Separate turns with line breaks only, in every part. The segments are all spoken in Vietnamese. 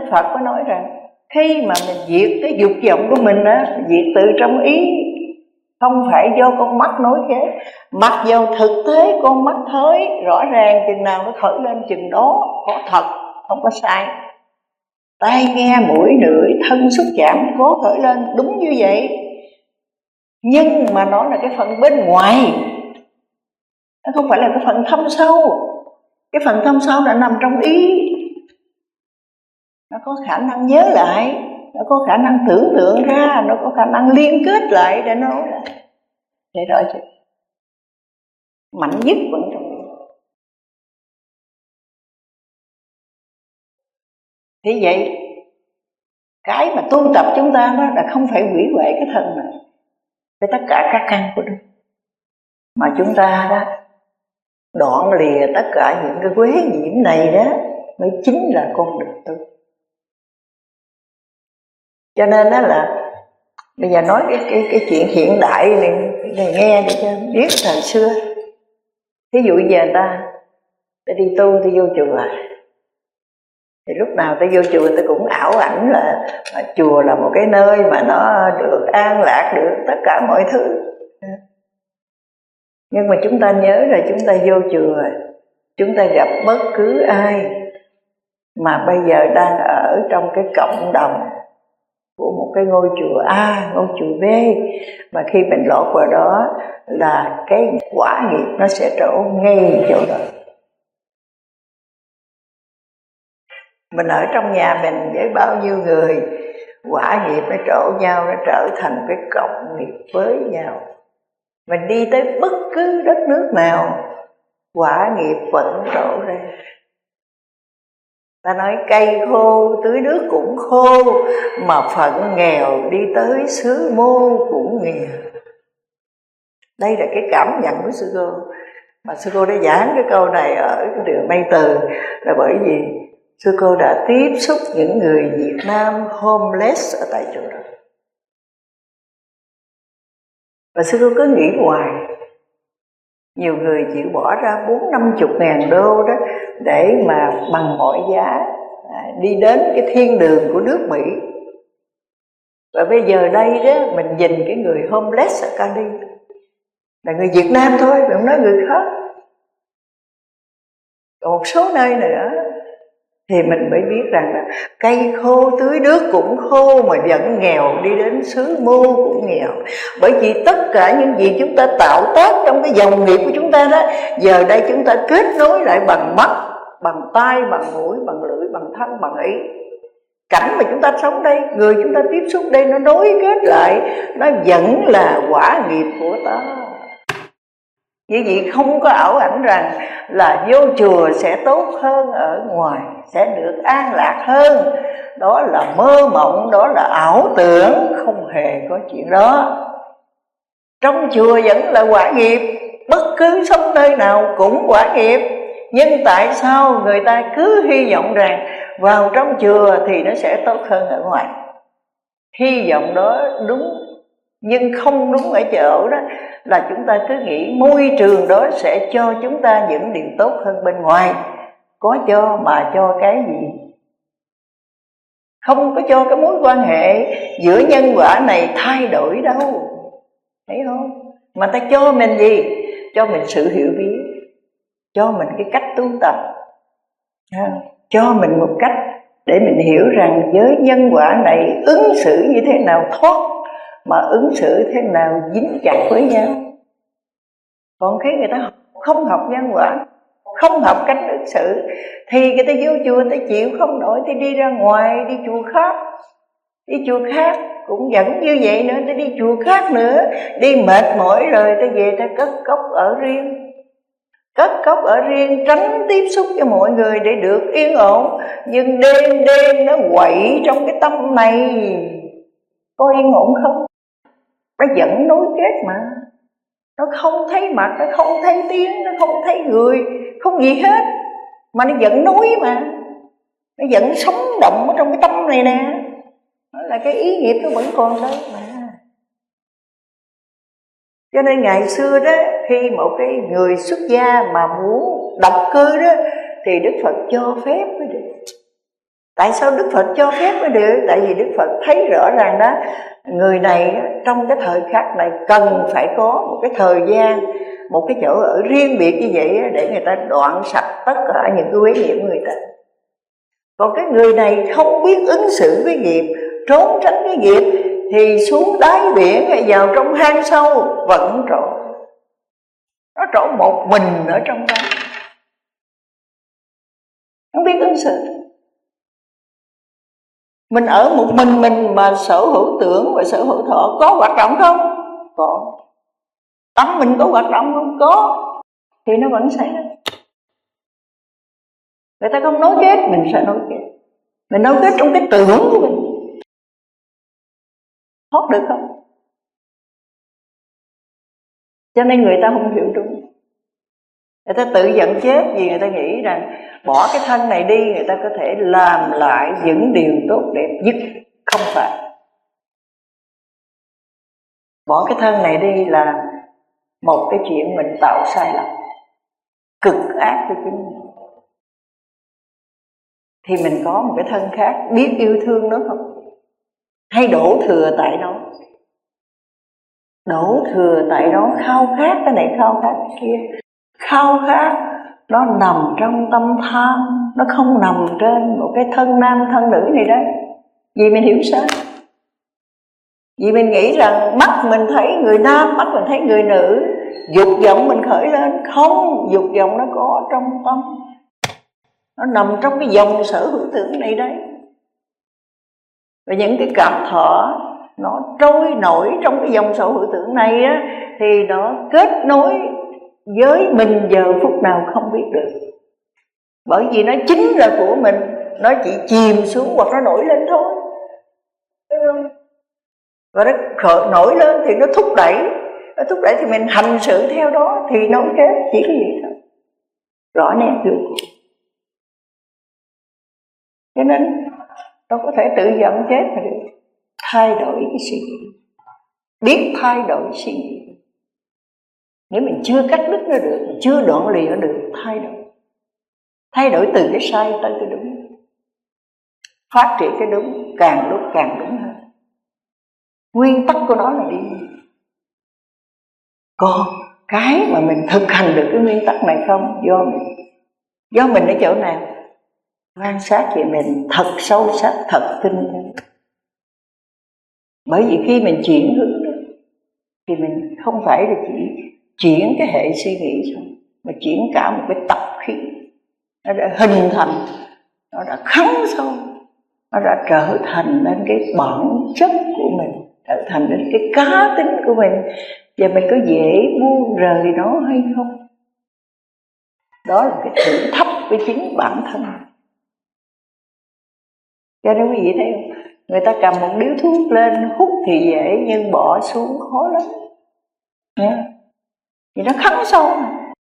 Phật có nói rằng khi mà mình diệt cái dục vọng của mình á, diệt từ trong ý, không phải do con mắt nói thế. Mặc dù thực tế con mắt thấy rõ ràng, chừng nào nó khởi lên chừng đó có thật, không có sai. Tai nghe mũi lưỡi thân xúc chạm có khởi lên, đúng như vậy. Nhưng mà nó là cái phần bên ngoài, nó không phải là cái phần thâm sâu. Cái phần thâm sâu đã nằm trong ý. Nó có khả năng nhớ lại, nó có khả năng tưởng tượng ra, nó có khả năng liên kết lại để nói lại. Để đó chứ mạnh nhất vẫn trong ý. Thế vậy cái mà tu tập chúng ta đó là không phải hủy hoại cái thân này với tất cả các căn của nó, mà chúng ta đó đoạn lìa tất cả những cái quế nhiễm này đó mới chính là con đường tu. Cho nên đó là bây giờ nói cái chuyện hiện đại này nghe để cho biết thời xưa. Thí dụ giờ ta đi tu, ta vô chùa, thì lúc nào ta vô chùa ta cũng ảo ảnh là chùa là một cái nơi mà nó được an lạc, được tất cả mọi thứ. Nhưng mà chúng ta nhớ là chúng ta vô chùa, chúng ta gặp bất cứ ai mà bây giờ đang ở trong cái cộng đồng của một cái ngôi chùa A, ngôi chùa B, mà khi mình lọt vào đó là cái quả nghiệp nó sẽ trổ ngay chỗ đó. Mình ở trong nhà mình với bao nhiêu người, quả nghiệp nó trổ nhau, nó trở thành cái cộng nghiệp với nhau. Mình đi tới bất cứ đất nước nào, quả nghiệp vẫn trổ ra. Ta nói cây khô tưới nước cũng khô, mà phận nghèo đi tới xứ mô cũng nghèo. Đây là cái cảm nhận của sư cô. Mà sư cô đã giảng cái câu này ở cái đường Mây Từ là bởi vì sư cô đã tiếp xúc những người Việt Nam homeless ở tại chỗ đó. Và sư cô cứ nghĩ hoài, nhiều người chịu bỏ ra 40-50 ngàn đô đó để mà bằng mọi giá đi đến cái thiên đường của nước Mỹ. Và bây giờ đây đó mình nhìn cái người homeless ở Cali là người Việt Nam thôi, không nói người khác. Còn một số nơi nữa thì mình mới biết rằng là cây khô tưới nước cũng khô, mà vẫn nghèo đi đến xứ mô cũng nghèo. Bởi vì tất cả những gì chúng ta tạo tác trong cái dòng nghiệp của chúng ta đó, giờ đây chúng ta kết nối lại bằng mắt, bằng tai, bằng mũi, bằng lưỡi, bằng thân, bằng ý. Cảnh mà chúng ta sống đây, người chúng ta tiếp xúc đây, nó nối kết lại, nó vẫn là quả nghiệp của ta. Như vậy không có ảo ảnh rằng là vô chùa sẽ tốt hơn ở ngoài, sẽ được an lạc hơn. Đó là mơ mộng, đó là ảo tưởng, không hề có chuyện đó. Trong chùa vẫn là quả nghiệp, bất cứ sống nơi nào cũng quả nghiệp. Nhưng tại sao người ta cứ hy vọng rằng vào trong chùa thì nó sẽ tốt hơn ở ngoài? Hy vọng đó đúng, nhưng không đúng ở chỗ đó là chúng ta cứ nghĩ môi trường đó sẽ cho chúng ta những điều tốt hơn bên ngoài. Có cho mà cho cái gì? Không có cho cái mối quan hệ giữa nhân quả này thay đổi đâu, thấy không? Mà ta cho mình gì? Cho mình sự hiểu biết, cho mình cái cách tu tập, cho mình một cách để mình hiểu rằng với nhân quả này ứng xử như thế nào thoát, mà ứng xử thế nào dính chặt với nhau. Còn khi người ta không học nhân quả, không học cách ứng xử, thì người ta vô chùa ta chịu không nổi, thì đi ra ngoài, đi chùa khác. Đi chùa khác cũng vẫn như vậy nữa, ta đi chùa khác nữa. Đi mệt mỏi rồi ta về ta cất cốc ở riêng, cất cốc ở riêng, tránh tiếp xúc với mọi người để được yên ổn. Nhưng đêm đêm nó quậy trong cái tâm này, có yên ổn không? Nó vẫn nối kết mà. Nó không thấy mặt, nó không thấy tiếng, nó không thấy người, không gì hết, mà nó vẫn nối mà. Nó vẫn sống động ở trong cái tâm này nè. Đó là cái ý nghiệp nó vẫn còn đấy mà. Cho nên ngày xưa đó, khi một cái người xuất gia mà muốn độc cư đó, thì Đức Phật cho phép mới được. Tại sao Đức Phật cho phép mới được? Tại vì Đức Phật thấy rõ ràng đó, người này trong cái thời khắc này cần phải có một cái thời gian, một cái chỗ ở riêng biệt như vậy để người ta đoạn sạch tất cả những cái quế nhiễm người ta. Còn cái người này không biết ứng xử với nghiệp, trốn tránh cái nghiệp, thì xuống đáy biển hay vào trong hang sâu vẫn trộn. Nó trộn một mình ở trong đó, không biết ứng xử. Mình ở một mình mà sở hữu tưởng và sở hữu thọ có hoạt động không? Có. Tâm mình có hoạt động không? Có. Thì nó vẫn xảy ra. Người ta không nối kết, mình sẽ nối kết. Mình nối kết trong cái tưởng của mình. Thoát được không? Cho nên người ta không hiểu đúng. Người ta tự giận chết vì người ta nghĩ rằng bỏ cái thân này đi, người ta có thể làm lại những điều tốt đẹp nhất. Không phải. Bỏ cái thân này đi là một cái chuyện mình tạo sai lầm cực ác cho chính mình. Thì mình có một cái thân khác, biết yêu thương nó không? Hay đổ thừa tại nó? Đổ thừa tại nó khao khát cái này, khao khát cái kia. Khao khát nó nằm trong tâm tham, nó không nằm trên một cái thân nam thân nữ này đấy. Vì mình hiểu sai. Vì mình nghĩ rằng mắt mình thấy người nam, mắt mình thấy người nữ, dục vọng mình khởi lên. Không, dục vọng nó có trong tâm, nó nằm trong cái dòng sở hữu tưởng này đấy. Và những cái cảm thọ nó trôi nổi trong cái dòng sở hữu tưởng này á, thì nó kết nối với mình giờ phút nào không biết được. Bởi vì nó chính là của mình, nó chỉ chìm xuống hoặc nó nổi lên thôi. Đúng không? Và nó nổi lên thì nó thúc đẩy. Nó thúc đẩy thì mình hành xử theo đó, thì nó kết, chỉ cái gì thôi. Rõ nét được. Cho nên nó có thể tự giận chết mà được. Thay đổi cái suy nghĩ, biết thay đổi suy nghĩ. Nếu mình chưa cắt đứt nó được, mình chưa đoạn lìa nó được, thay đổi từ cái sai tới cái đúng, phát triển cái đúng, càng lúc càng đúng hơn. Nguyên tắc của nó là đi. Còn cái mà mình thực hành được cái nguyên tắc này không? Do mình ở chỗ nào? Quan sát về mình thật sâu sắc, thật tinh tế. Bởi vì khi mình chuyển hướng đó, thì mình không phải là chỉ chuyển cái hệ suy nghĩ thôi, mà chuyển cả một cái tập khí. Nó đã hình thành, nó đã khắc sâu, nó đã trở thành nên cái bản chất của mình, trở thành nên cái cá tính của mình. Và mình có dễ buông rời nó hay không? Đó là cái thử thách với chính bản thân. Cho nên quý vị thấy không? Người ta cầm một điếu thuốc lên hút thì dễ, nhưng bỏ xuống khó lắm. Vì nó khắc sâu mà.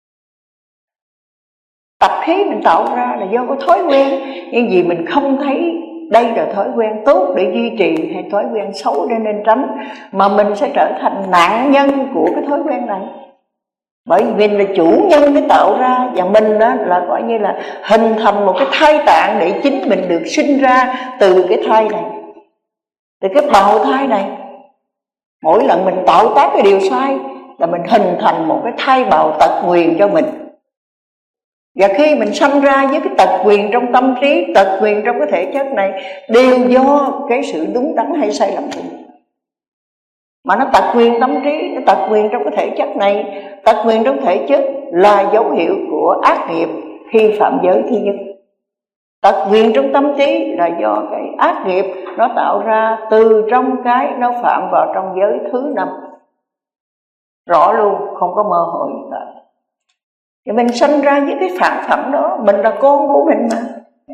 Tập khí mình tạo ra là do có thói quen, nhưng vì mình không thấy đây là thói quen tốt để duy trì hay thói quen xấu để nên tránh, mà mình sẽ trở thành nạn nhân của cái thói quen này. Bởi vì mình là chủ nhân để tạo ra, và mình đó là gọi như là hình thành một cái thai tạng để chính mình được sinh ra từ cái thai này, từ cái bào thai này. Mỗi lần mình tạo tác cái điều sai là mình hình thành một cái thai bào tật nguyền cho mình. Và khi mình sanh ra với cái tật nguyền trong tâm trí, tật nguyền trong cái thể chất này, đều do cái sự đúng đắn hay sai lầm của mình. Mà nó tật nguyền tâm trí, nó tật nguyền trong cái thể chất này. Tật nguyền trong thể chất là dấu hiệu của ác nghiệp khi phạm giới thứ nhất. Tật nguyền trong tâm trí là do cái ác nghiệp nó tạo ra từ trong cái nó phạm vào trong giới thứ 5. Rõ luôn, không có mơ hồ gì cả. Thì mình sinh ra với cái phản phận đó, mình là con của mình mà.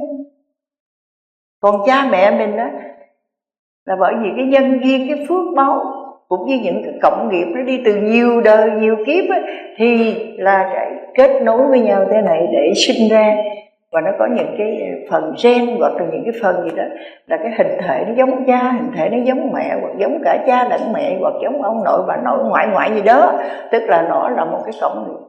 Còn cha mẹ mình đó là bởi vì cái nhân duyên, cái phước báu, cũng như những cái cộng nghiệp nó đi từ nhiều đời, nhiều kiếp ấy, thì là cái kết nối với nhau thế này để sinh ra. Và nó có những cái phần gen hoặc là những cái phần gì đó là cái hình thể nó giống cha, hình thể nó giống mẹ, hoặc giống cả cha lẫn mẹ, hoặc giống ông nội bà nội ngoại gì đó. Tức là nó là một cái cộng nghiệp,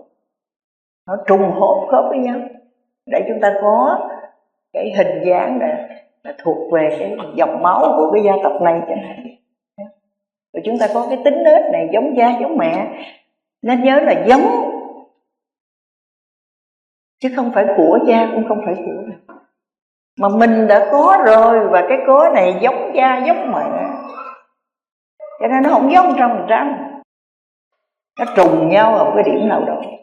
nó trùng hỗn khớp với nhau để chúng ta có cái hình dáng nó thuộc về cái dòng máu của cái gia tộc này chẳng hạn. Rồi chúng ta có cái tính nết này giống cha giống mẹ, nên nhớ là giống, chứ không phải của cha cũng không phải của mình. Mà mình đã có rồi, và cái có này giống cha giống mẹ, cho nên nó không giống 100%, nó trùng nhau ở một cái điểm nào đó.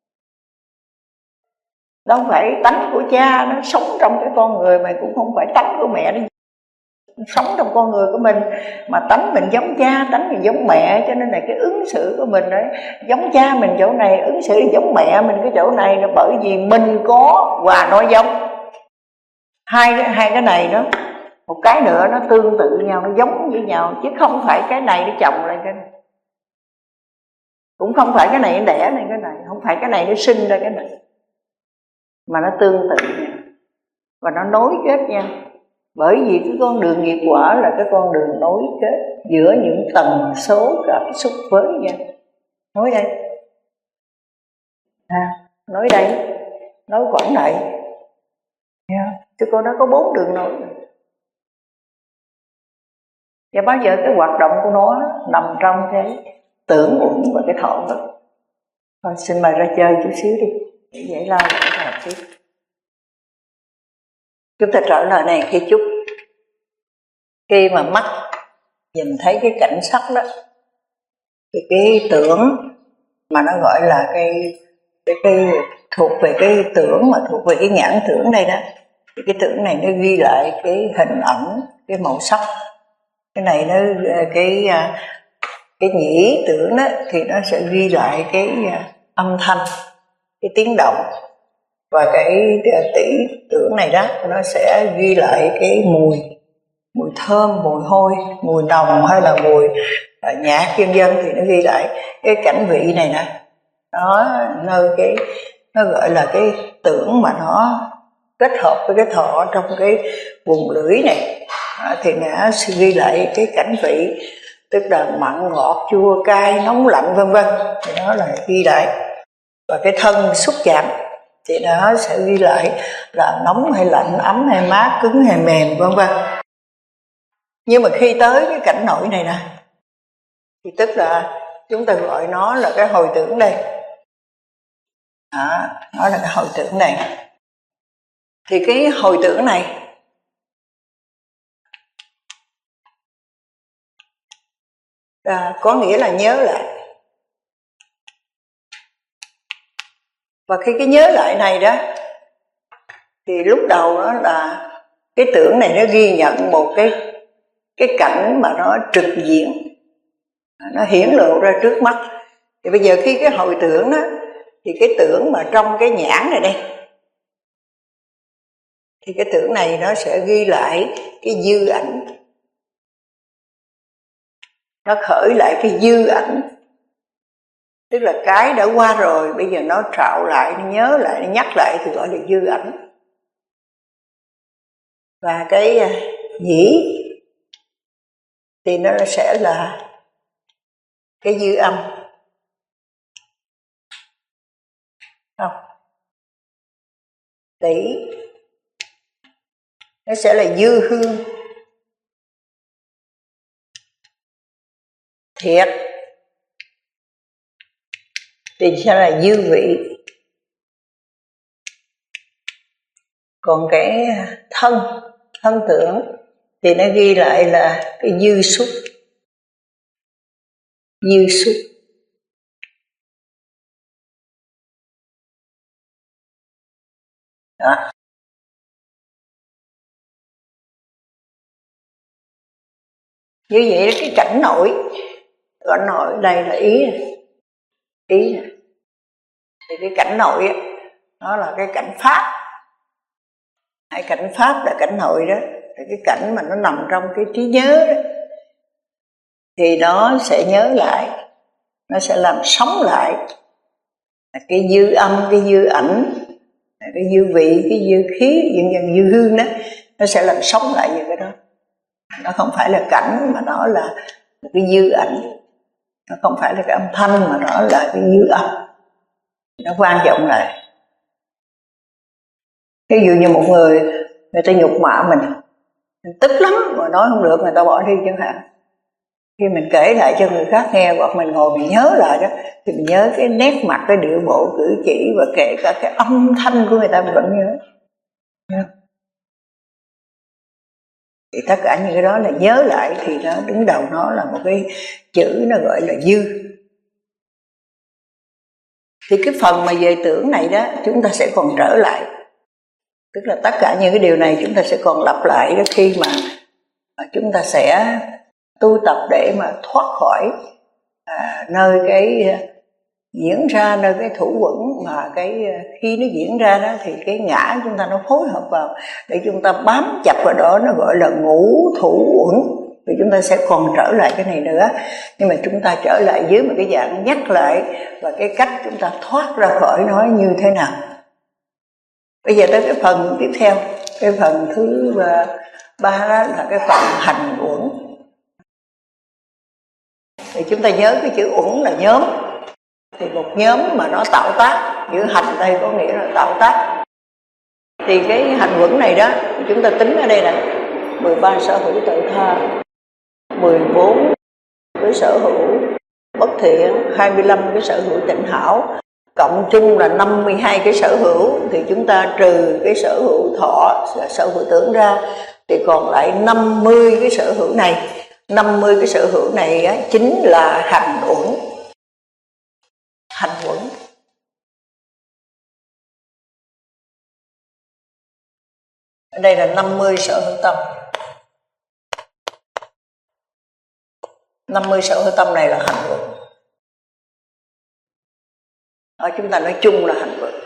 Đâu phải tánh của cha nó sống trong cái con người, mà cũng không phải tánh của mẹ nó sống trong con người của mình, mà tánh mình giống cha, tánh mình giống mẹ, cho nên là cái ứng xử của mình đấy giống cha mình chỗ này, ứng xử giống mẹ mình cái chỗ này, là bởi vì mình có và nó giống. Hai cái này đó, một cái nữa nó tương tự nhau, nó giống với nhau, chứ không phải cái này nó chồng lên cái này, cũng không phải cái này nó đẻ lên cái này, không phải cái này nó sinh ra cái này, mà nó tương tự nhau và nó nối kết nhau. Bởi vì cái con đường nghiệp quả là cái con đường nối kết giữa những tần số cảm xúc với nhau. Nối đây, nối đây, nối quẩn này, chứ con nó có 4 đường nối. Và bao giờ cái hoạt động của nó nằm trong cái tưởng uẩn và cái thọ uẩn. Thôi xin mời ra chơi chút xíu đi, dễ lao để học tiếp. Chúng ta trở lại này khi chút. Khi mà mắt nhìn thấy cái cảnh sắc đó, thì cái tưởng mà nó gọi là cái thuộc về cái tưởng, mà thuộc về cái nhãn tưởng đây đó, thì cái tưởng này nó ghi lại cái hình ảnh, cái màu sắc. Cái này nó cái nhĩ tưởng đó thì nó sẽ ghi lại cái âm thanh, cái tiếng động. Và cái tỷ tưởng này đó nó sẽ ghi lại cái mùi thơm, mùi hôi, mùi nồng hay là mùi nhạt vân vân, thì nó ghi lại cái cảnh vị này nè. Đó, nơi nó gọi là cái tưởng mà nó kết hợp với cái thọ trong cái vùng lưỡi này, thì nó sẽ ghi lại cái cảnh vị, tức là mặn ngọt chua cay nóng lạnh vân vân, thì nó là ghi lại. Và cái thân xúc chạm thì nó sẽ ghi lại là nóng hay lạnh, ấm hay mát, cứng hay mềm vân vân. Nhưng mà khi tới cái cảnh nội này nè, thì tức là chúng ta gọi nó là cái hồi tưởng đây. Nó là cái hồi tưởng này. Thì cái hồi tưởng này có nghĩa là nhớ lại. Và khi cái nhớ lại này đó, thì lúc đầu đó là cái tưởng này nó ghi nhận một cái cảnh mà nó trực diện, nó hiển lộ ra trước mắt. Thì bây giờ khi cái hồi tưởng đó, thì cái tưởng mà trong cái nhãn này đây, thì cái tưởng này nó sẽ ghi lại cái dư ảnh, nó khởi lại cái dư ảnh, tức là cái đã qua rồi, bây giờ nó trạo lại, nó nhớ lại, nó nhắc lại, thì gọi là dư ảnh. Và cái nhĩ thì nó sẽ là cái dư âm, không? Tỷ nó sẽ là dư hương. Thiệt thì sẽ là dư vị. Còn cái thân tưởng thì nó ghi lại là cái dư xúc. Đó. Như vậy đó, cái cảnh nội đây là ý này. Thì cái cảnh nội á, nó là cái cảnh pháp. Hay cảnh pháp là cảnh nội đó, là cái cảnh mà nó nằm trong cái trí nhớ đó. Thì nó sẽ nhớ lại, nó sẽ làm sống lại cái dư âm, cái dư ảnh, cái dư vị, cái dư khí, dư hương đó, nó sẽ làm sống lại như cái đó. Nó không phải là cảnh mà nó là cái dư ảnh, nó không phải là cái âm thanh mà nó là cái dư âm. Nó quan trọng lại. Ví dụ như một người ta nhục mạ mình, mình tức lắm mà nói không được, người ta bỏ đi chẳng hạn. Khi mình kể lại cho người khác nghe, hoặc mình ngồi mình nhớ lại đó, thì mình nhớ cái nét mặt, cái điệu bộ cử chỉ, và kể cả cái âm thanh của người ta mình vẫn nhớ. Thì tất cả những cái đó là nhớ lại, thì nó đứng đầu nó là một cái chữ nó gọi là dư. Thì cái phần mà về tưởng này đó, chúng ta sẽ còn trở lại. Tức là tất cả những cái điều này chúng ta sẽ còn lặp lại đó, khi mà chúng ta sẽ tu tập để mà thoát khỏi nơi cái diễn ra, nơi cái thủ quẩn, mà cái khi nó diễn ra đó thì cái ngã chúng ta nó phối hợp vào để chúng ta bám chặt vào đó, nó gọi là ngũ thủ uẩn. Thì chúng ta sẽ còn trở lại cái này nữa, nhưng mà chúng ta trở lại dưới một cái dạng nhắc lại và cái cách chúng ta thoát ra khỏi nó như thế nào. Bây giờ tới cái phần tiếp theo, cái phần thứ ba đó là cái phần hành uẩn. Thì chúng ta nhớ cái chữ uẩn là nhóm. Thì một nhóm mà nó tạo tác, chữ hành đây có nghĩa là tạo tác. Thì cái hành uẩn này đó, chúng ta tính ở đây là 13 sở hữu tự tha, 14 cái sở hữu bất thiện, 25 cái sở hữu tịnh hảo, cộng chung là 52 cái sở hữu. Thì chúng ta trừ cái sở hữu thọ, sở hữu tưởng ra, thì còn lại 50 cái sở hữu này. 50 cái sở hữu này á, chính là hành uẩn. Hành uẩn. Ở đây là 50 sở hữu tâm. 50 sở hữu tâm này là hành uẩn. Chúng ta nói chung là hành uẩn.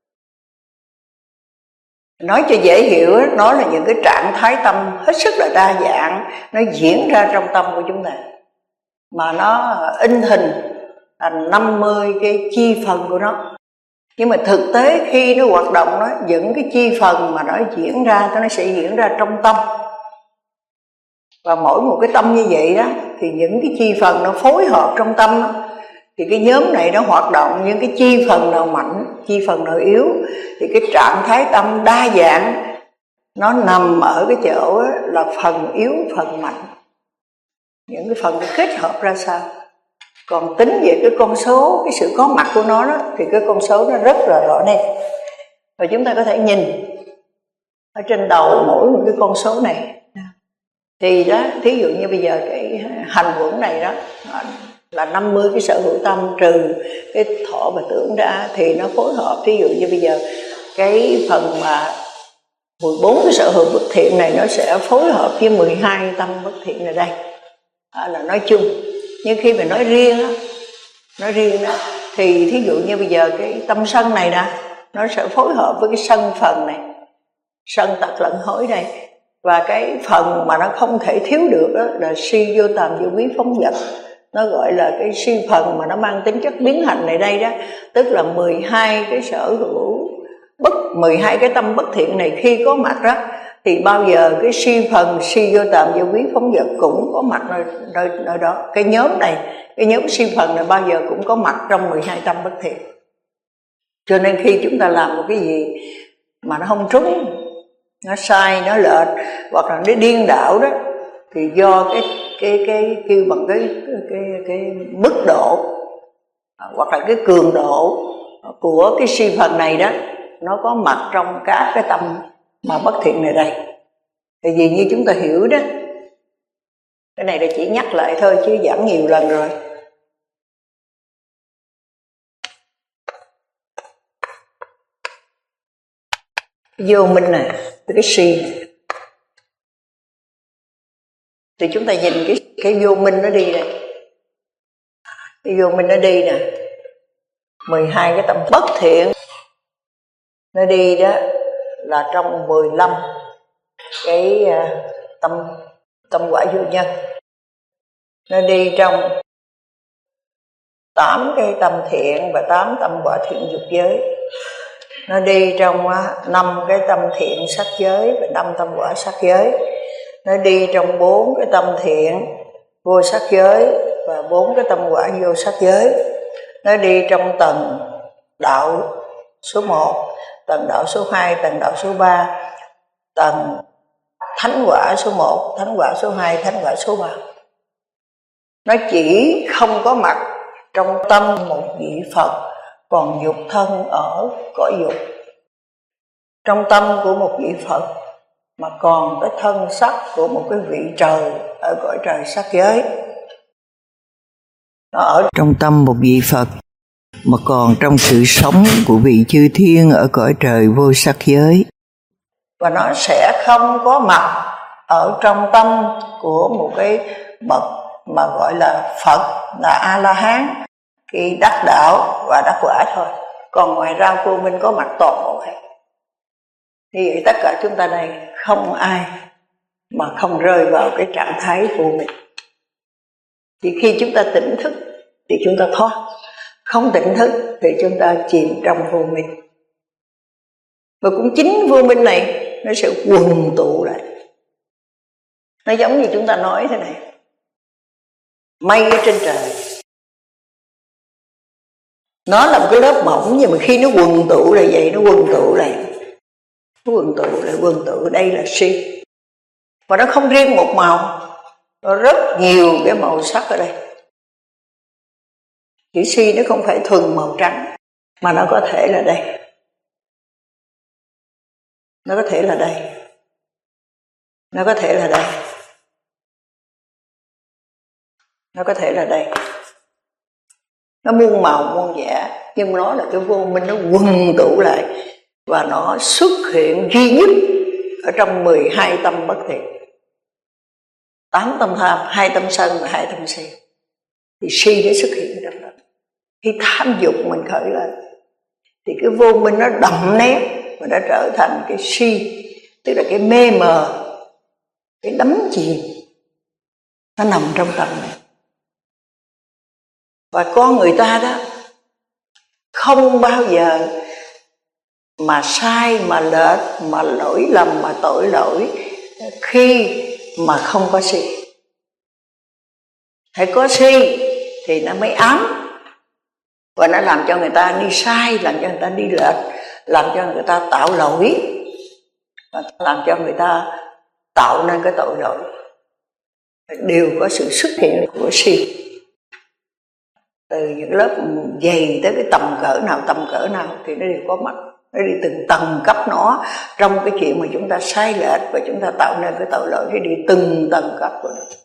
Nói cho dễ hiểu, nó là những cái trạng thái tâm hết sức là đa dạng, nó diễn ra trong tâm của chúng ta, mà nó in hình thành 50 cái chi phần của nó. Nhưng mà thực tế khi nó hoạt động, nó những cái chi phần mà nó diễn ra, nó sẽ diễn ra trong tâm. Và mỗi một cái tâm như vậy đó, thì những cái chi phần nó phối hợp trong tâm đó, thì cái nhóm này nó hoạt động, những cái chi phần nào mạnh, chi phần nào yếu, thì cái trạng thái tâm đa dạng nó nằm ở cái chỗ là phần yếu, phần mạnh. Những cái phần nó kết hợp ra sao. Còn tính về cái con số, cái sự có mặt của nó đó, thì cái con số nó rất là rõ nét. Và chúng ta có thể nhìn ở trên đầu mỗi một cái con số này. Thì đó, thí dụ như bây giờ cái hành uẩn này đó là 50 cái sở hữu tâm trừ cái thọ và tưởng ra, thì nó phối hợp. Thí dụ như bây giờ cái phần mà 14 cái sở hữu bất thiện này nó sẽ phối hợp với 12 tâm bất thiện ở đây. Đó là nói chung. Nhưng khi mà nói riêng đó, thì thí dụ như bây giờ cái tâm sân này nè, nó sẽ phối hợp với cái sân phần này, sân tật lẫn hối đây. Và cái phần mà nó không thể thiếu được đó là si vô tàm vô quý phóng dật. Nó gọi là cái si phần mà nó mang tính chất biến hành này đây đó. Tức là 12 cái sở hữu 12 cái tâm bất thiện này khi có mặt đó, thì bao giờ cái si phần si vô tàm vô quý phóng dật cũng có mặt nơi đó. Cái nhóm này, cái nhóm si phần này bao giờ cũng có mặt trong 12 tâm bất thiện. Cho nên khi chúng ta làm một cái gì mà nó không trúng, nó sai, nó lệch, hoặc là nó điên đảo đó, thì do cái kêu bằng cái mức độ hoặc là cái cường độ của cái si phần này đó, nó có mặt trong các cái tâm mà bất thiện này đây. Thì vì như chúng ta hiểu đó, cái này là chỉ nhắc lại thôi chứ giảng nhiều lần rồi. Vô minh này, cái si, thì chúng ta nhìn cái vô minh nó đi đây. Cái vô minh nó đi nè, 12 cái tâm bất thiện nó đi đó là trong 15 cái tâm quả vô nhân. Nó đi trong 8 cái tâm thiện và 8 tâm quả thiện dục giới. Nó đi trong 5 cái tâm thiện sắc giới và 5 tâm quả sắc giới. Nó đi trong 4 cái tâm thiện vô sắc giới và 4 cái tâm quả vô sắc giới. Nó đi trong tầng đạo số 1, tầng đạo số 2, tầng đạo số 3, tầng thánh quả số 1, thánh quả số 2, thánh quả số 3. Nó chỉ không có mặt trong tâm một vị Phật còn dục thân ở cõi dục, trong tâm của một vị Phật mà còn cái thân sắc của một cái vị trời ở cõi trời sắc giới. Nó ở trong tâm một vị Phật mà còn trong sự sống của vị chư thiên ở cõi trời vô sắc giới. Và nó sẽ không có mặt ở trong tâm của một cái bậc mà gọi là Phật, là A-la-hán, khi đắc đạo và đắc quả thôi. Còn ngoài ra vô minh có mặt toàn bộ hết. Như vậy tất cả chúng ta đây không ai mà không rơi vào cái trạng thái vô minh. Chỉ khi chúng ta tỉnh thức thì chúng ta thoát, không tỉnh thức thì chúng ta chìm trong vô minh. Và cũng chính vô minh này nó sẽ quần tụ lại. Nó giống như chúng ta nói thế này: mây ở trên trời, nó là một cái lớp mỏng, nhưng mà khi nó quần tụ lại vậy, nó quần tụ lại, nó quần tụ lại, quần tụ. Đây là si. Và nó không riêng một màu, nó rất nhiều cái màu sắc ở đây. Chữ si nó không phải thuần màu trắng, mà nó có thể là đây, nó có thể là đây, nó có thể là đây, nó có thể là đây. Nó muôn màu muôn vẻ, nhưng nó là cái vô minh, nó quần tụ lại và nó xuất hiện duy nhất ở trong 12 tâm bất thiện, 8 tâm tham, 2 tâm sân và 2 tâm si. Thì si nó xuất hiện trong đó. Khi tham dục mình khởi lên thì cái vô minh nó đậm nét và nó trở thành cái si, tức là cái mê mờ, cái đắm chìm, nó nằm trong tâm này. Và con người ta đó không bao giờ mà sai, mà lệch, mà lỗi lầm, mà tội lỗi khi mà không có si. Hãy có si thì nó mới ám, và nó làm cho người ta đi sai, làm cho người ta đi lệch, làm cho người ta tạo lỗi, và làm cho người ta tạo nên cái tội lỗi. Đều có sự xuất hiện của si. Từ những lớp dày tới cái tầm cỡ nào thì nó đều có mặt. Nó đi từng tầng cấp nó. Trong cái chuyện mà chúng ta sai lệch và chúng ta tạo nên cái tội lỗi, nó đi từng tầng cấp của nó.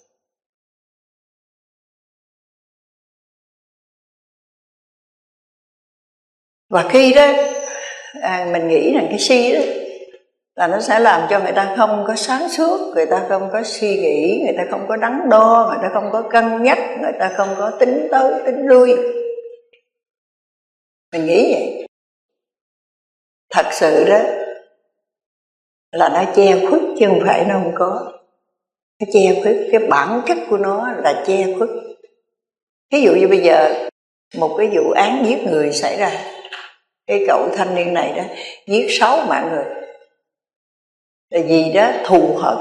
Và khi đó mình nghĩ rằng cái si đó là nó sẽ làm cho người ta không có sáng suốt, người ta không có suy nghĩ, người ta không có đắn đo, người ta không có cân nhắc, người ta không có tính tới tính lui. Mình nghĩ vậy. Thật sự đó là nó che khuất chứ không phải nó không có. Nó che khuất, cái bản chất của nó là che khuất. Ví dụ như bây giờ một cái vụ án giết người xảy ra, cái cậu thanh niên này đó giết 6 mạng người, là vì đó thù hận,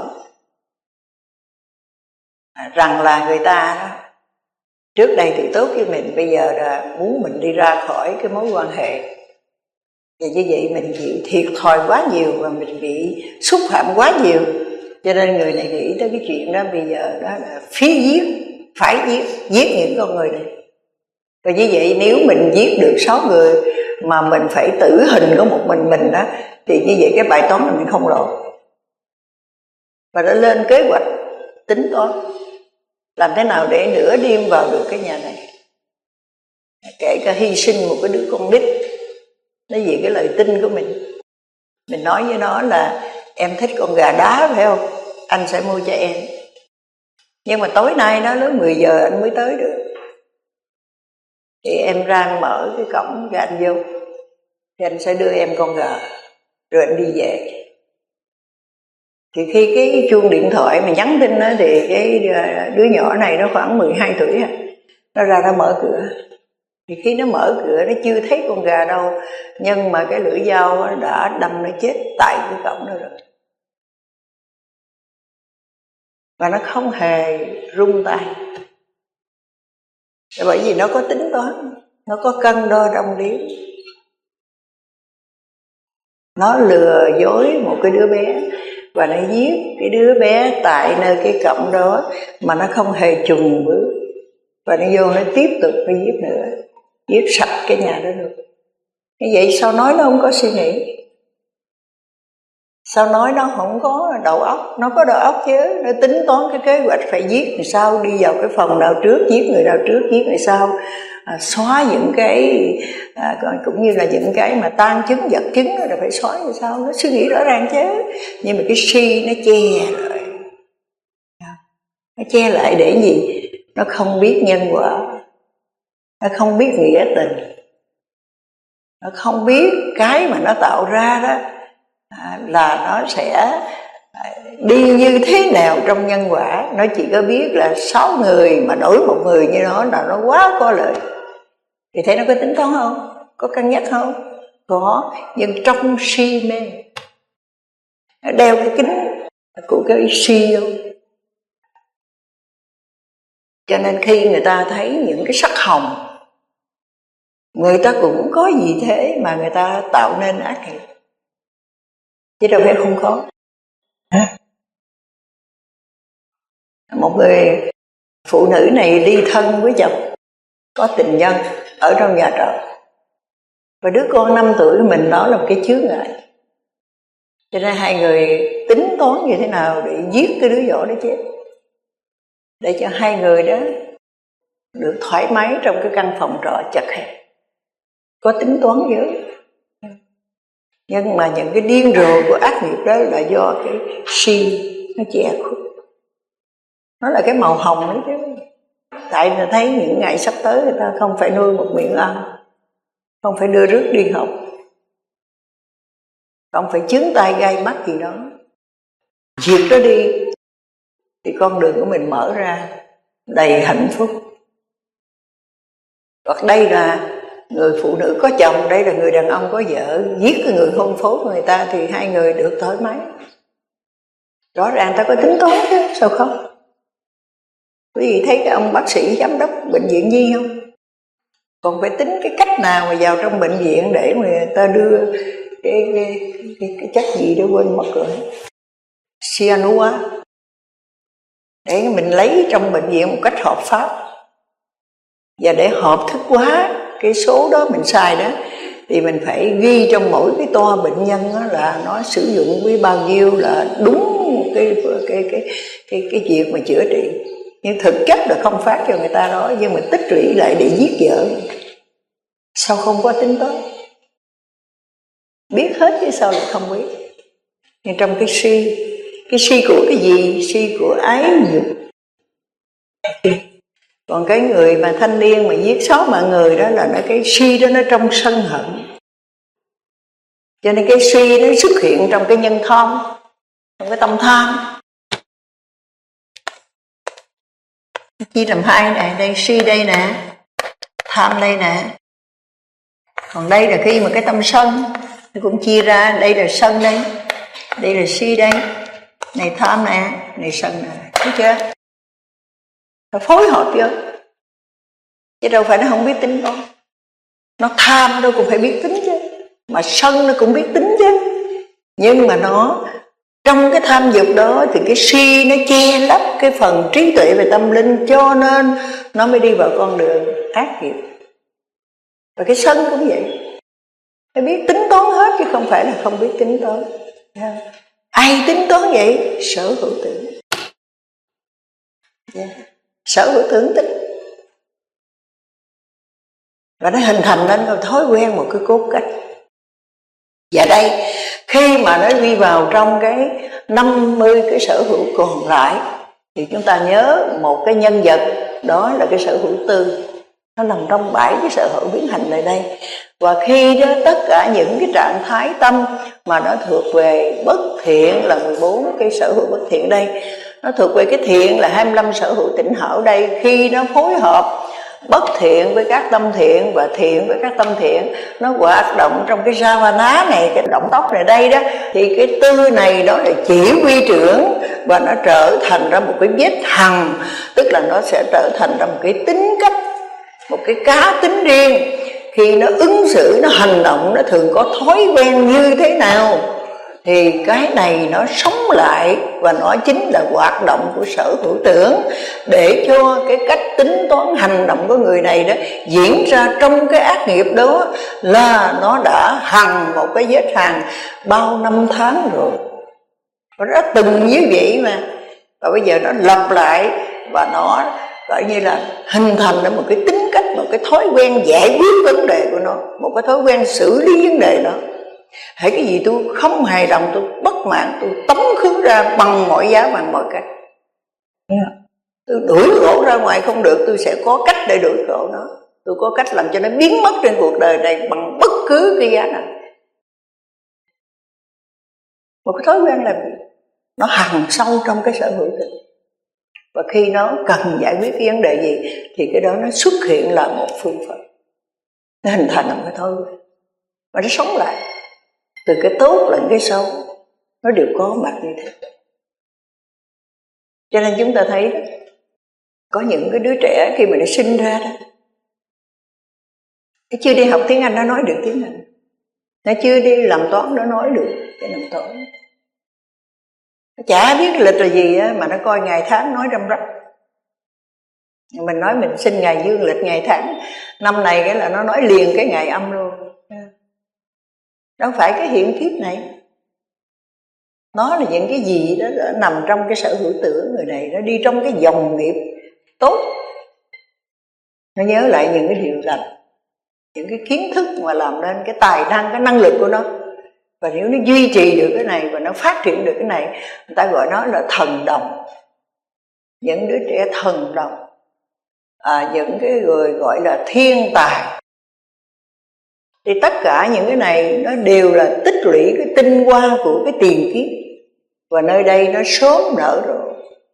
rằng là người ta đó, trước đây thì tốt với mình, bây giờ là muốn mình đi ra khỏi cái mối quan hệ. Và như vậy mình bị thiệt thòi quá nhiều và mình bị xúc phạm quá nhiều. Cho nên người này nghĩ tới cái chuyện đó bây giờ đó là phí giết, phải giết những con người này. Và như vậy nếu mình giết được 6 người mà mình phải tử hình có một mình đó, thì như vậy cái bài toán này mình không lộ. Và đã lên kế hoạch tính toán làm thế nào để nửa đêm vào được cái nhà này, kể cả hy sinh một cái đứa con nít. Nó vì cái lời tin của mình nói với nó là em thích con gà đá phải không, anh sẽ mua cho em, nhưng mà tối nay nó lúc 10 giờ anh mới tới được, thì em ra mở cái cổng cho anh vô, thì anh sẽ đưa em con gà rồi anh đi về. Thì khi cái chuông điện thoại mà nhắn tin đó, thì cái đứa nhỏ này nó khoảng 12 tuổi, nó ra nó mở cửa. Thì khi nó mở cửa nó chưa thấy con gà đâu, nhưng mà cái lưỡi dao đã đâm nó chết tại cái cổng đó rồi. Và nó không hề rung tay, bởi vì nó có tính toán, nó có cân đo đong đếm. Nó lừa dối một cái đứa bé và nó giết cái đứa bé tại nơi cái cổng đó mà nó không hề chùn bước, và nó vô nó tiếp tục nó giết nữa, giết sạch cái nhà đó được. Như vậy sao nói nó không có suy nghĩ? Sao nói nó không có đầu óc? Nó có đầu óc chứ, nó tính toán cái kế hoạch phải giết người sau, đi vào cái phòng nào trước, giết người nào trước, giết người sau, xóa những cái cũng như là những cái mà tang chứng vật chứng là phải xóa người sau. Nó suy nghĩ rõ ràng chứ, nhưng mà cái si nó che lại. Nó che lại để gì? Nó không biết nhân quả, nó không biết nghĩa tình, nó không biết cái mà nó tạo ra đó là nó sẽ đi như thế nào trong nhân quả. Nó chỉ có biết là 6 người mà đổi một người như nó là nó quá có lợi. Thì thấy nó có tính toán không? Có cân nhắc không? Có, nhưng trong si mê. Nó đeo cái kính của cái si vô. Cho nên khi người ta thấy những cái sắc hồng, người ta cũng có gì thế mà người ta tạo nên ác nghiệp, chứ đâu phải không có. Một người phụ nữ này ly thân với chồng, có tình nhân ở trong nhà trọ, và đứa con 5 tuổi của mình đó là một cái chướng ngại. Cho nên hai người tính toán như thế nào để giết cái đứa nhỏ đó chết, để cho hai người đó được thoải mái trong cái căn phòng trọ chật hẹp. Có tính toán dữ. Nhưng mà những cái điên rồ của ác nghiệp đó là do cái si nó che khuất. Nó là cái màu hồng đấy chứ. Tại người thấy những ngày sắp tới người ta không phải nuôi một miệng ăn, không phải đưa rước đi học, không phải chướng tai gai mắt gì đó, diệt nó đi thì con đường của mình mở ra đầy hạnh phúc. Hoặc đây là người phụ nữ có chồng, đây là người đàn ông có vợ, giết cái người hôn phối của người ta thì hai người được thoải mái. Rõ ràng ta có tính toán chứ, sao không? Quý vị thấy cái ông bác sĩ giám đốc bệnh viện Nhi không? Còn phải tính cái cách nào mà vào trong bệnh viện để mà người ta đưa cái chất gì đó quên mất rồi, cyanua, để mình lấy trong bệnh viện một cách hợp pháp. Và để hợp thức hóa cái số đó mình xài đó, thì mình phải ghi trong mỗi cái toa bệnh nhân đó là nó sử dụng với bao nhiêu là đúng cái việc mà chữa trị. Nhưng thực chất là không phát cho người ta đó, nhưng mà tích lũy lại để giết vợ. Sao không có tính toán? Biết hết chứ sao lại không biết. Nhưng trong cái si của cái gì? Si của ái dục. Còn cái người mà thanh niên mà giết 6 mạng người đó là nó cái si đó nó trong sân hận. Cho nên cái si nó xuất hiện trong cái nhân tham, trong cái tâm tham. Chia làm hai này, đây si đây nè, tham đây nè. Còn đây là khi mà cái tâm sân nó cũng chia ra, đây là sân đây là si đây, này tham nè, này sân nè, thấy chưa? Nó phối hợp vô, chứ đâu phải nó không biết tính đâu. Nó tham đâu cũng phải biết tính chứ, mà sân nó cũng biết tính chứ. Nhưng mà nó trong cái tham dục đó thì cái si nó che lấp cái phần trí tuệ về tâm linh, cho nên nó mới đi vào con đường ác nghiệp. Và cái sân cũng vậy, phải biết tính toán hết chứ không phải là không biết tính toán. Ai tính toán vậy? Sở hữu tưởng. Sở hữu tưởng tính. Và nó hình thành nên một thói quen, một cái cốt cách. Và đây, khi mà nó đi vào trong cái 50 cái sở hữu còn lại, thì chúng ta nhớ một cái nhân vật, đó là cái sở hữu tư. Nó nằm trong 7 cái sở hữu biến hành lại đây. Và khi đó tất cả những cái trạng thái tâm mà nó thuộc về bất thiện là 14 cái sở hữu bất thiện đây. Nó thuộc về cái thiện là 25 sở hữu tỉnh hảo đây. Khi nó phối hợp bất thiện với các tâm thiện và thiện với các tâm thiện, nó hoạt động trong cái javana này, cái động tóc này đây đó, thì cái tư này đó là chỉ huy trưởng, và nó trở thành ra một cái vết hằn, tức là nó sẽ trở thành ra một cái tính cách, một cái cá tính riêng. Khi nó ứng xử, nó hành động, nó thường có thói quen như thế nào thì cái này nó sống lại, và nó chính là hoạt động của sở hữu tưởng, để cho cái cách tính toán hành động của người này đó diễn ra trong cái ác nghiệp đó, là nó đã hằn một cái vết hằn bao năm tháng rồi. Nó đã từng như vậy mà, và bây giờ nó lặp lại, và nó gọi như là hình thành ra một cái tính cách, một cái thói quen giải quyết vấn đề của nó, một cái thói quen xử lý vấn đề đó. Hãy cái gì tôi không hài lòng, tôi bất mãn, tôi tống khứ ra bằng mọi giá, bằng mọi cách. Tôi đuổi khổ ra ngoài không được, tôi sẽ có cách để đuổi khổ nó. Tôi có cách làm cho nó biến mất trên cuộc đời này bằng bất cứ cái giá nào. Một cái thói quen làm gì? Nó hằn sâu trong cái sở hữu tưởng. Và khi nó cần giải quyết cái vấn đề gì thì cái đó nó xuất hiện là một phương pháp, nó hình thành một cái thói quen, và nó sống lại. Từ cái tốt lẫn cái xấu nó đều có mặt như thế. Cho nên chúng ta thấy đó, có những cái đứa trẻ khi mà nó sinh ra đó, nó chưa đi học tiếng Anh nó nói được tiếng Anh, nó chưa đi làm toán nó nói được cái làm toán, nó chả biết lịch là gì á, mà nó coi ngày tháng nói răm rắp. Mình nói mình sinh ngày dương lịch ngày tháng năm này, cái là nó nói liền cái ngày âm luôn. Đâu phải cái hiện kiếp này, nó là những cái gì đó đã nằm trong cái sở hữu tưởng người này, nó đi trong cái dòng nghiệp tốt. Nó nhớ lại những cái điều lành, những cái kiến thức mà làm nên cái tài năng, cái năng lực của nó. Và nếu nó duy trì được cái này và nó phát triển được cái này, người ta gọi nó là thần đồng. Những đứa trẻ thần đồng, những cái người gọi là thiên tài. Thì tất cả những cái này nó đều là tích lũy cái tinh hoa của cái tiền kiếp. Và nơi đây nó sớm nở rồi,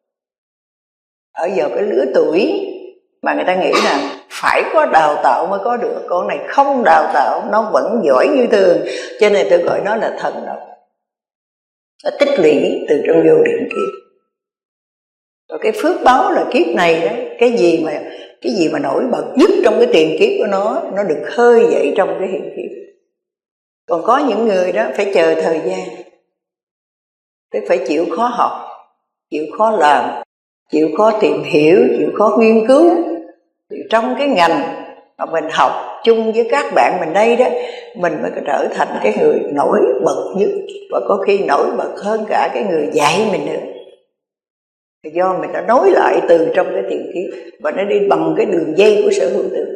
ở vào cái lứa tuổi mà người ta nghĩ là phải có đào tạo mới có được. Con này không đào tạo nó vẫn giỏi như thường, cho nên tôi gọi nó là thần đồng. Nó tích lũy từ trong vô điện kiếp. Rồi cái phước báo là kiếp này đó, cái gì mà nổi bật nhất trong cái tiền kiếp của nó được khơi dậy trong cái hiện kiếp. Còn có những người đó phải chờ thời gian, tức phải chịu khó học, chịu khó làm, chịu khó tìm hiểu, chịu khó nghiên cứu. Thì trong cái ngành mà mình học chung với các bạn mình đây đó, mình mới trở thành cái người nổi bật nhất, và có khi nổi bật hơn cả cái người dạy mình nữa. Do mình đã nối lại từ trong cái tiền kiếp, và nó đi bằng cái đường dây của sở hữu tưởng.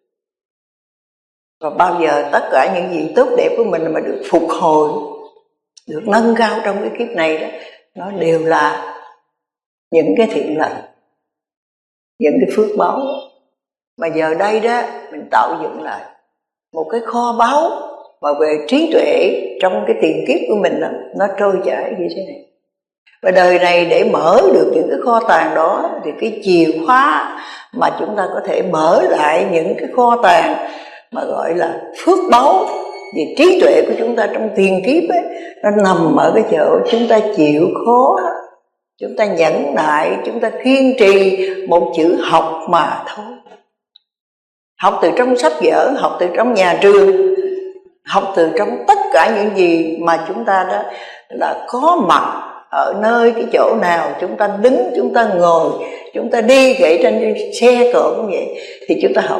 Và bao giờ tất cả những gì tốt đẹp của mình mà được phục hồi, được nâng cao trong cái kiếp này đó, nó đều là những cái thiện lành, những cái phước báo. Mà giờ đây đó mình tạo dựng lại một cái kho báu mà về trí tuệ trong cái tiền kiếp của mình đó, nó trôi chảy như thế này. Và đời này để mở được những cái kho tàng đó, thì cái chìa khóa mà chúng ta có thể mở lại những cái kho tàng mà gọi là phước báu vì trí tuệ của chúng ta trong tiền kiếp ấy, nó nằm ở cái chỗ chúng ta chịu khó, chúng ta nhẫn nại, chúng ta kiên trì một chữ học mà thôi. Học từ trong sách vở, học từ trong nhà trường, học từ trong tất cả những gì mà chúng ta đó là có mặt ở nơi cái chỗ nào, chúng ta đứng, chúng ta ngồi, chúng ta đi kể trên xe cộ cũng vậy, thì chúng ta học.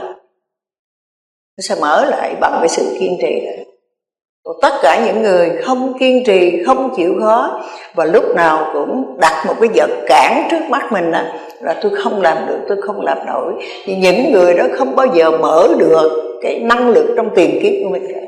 Nó sẽ mở lại bằng cái sự kiên trì đó. Còn tất cả những người không kiên trì, không chịu khó, và lúc nào cũng đặt một cái vật cản trước mắt mình là tôi không làm được, tôi không làm nổi, thì những người đó không bao giờ mở được cái năng lực trong tiền kiếp của mình cả.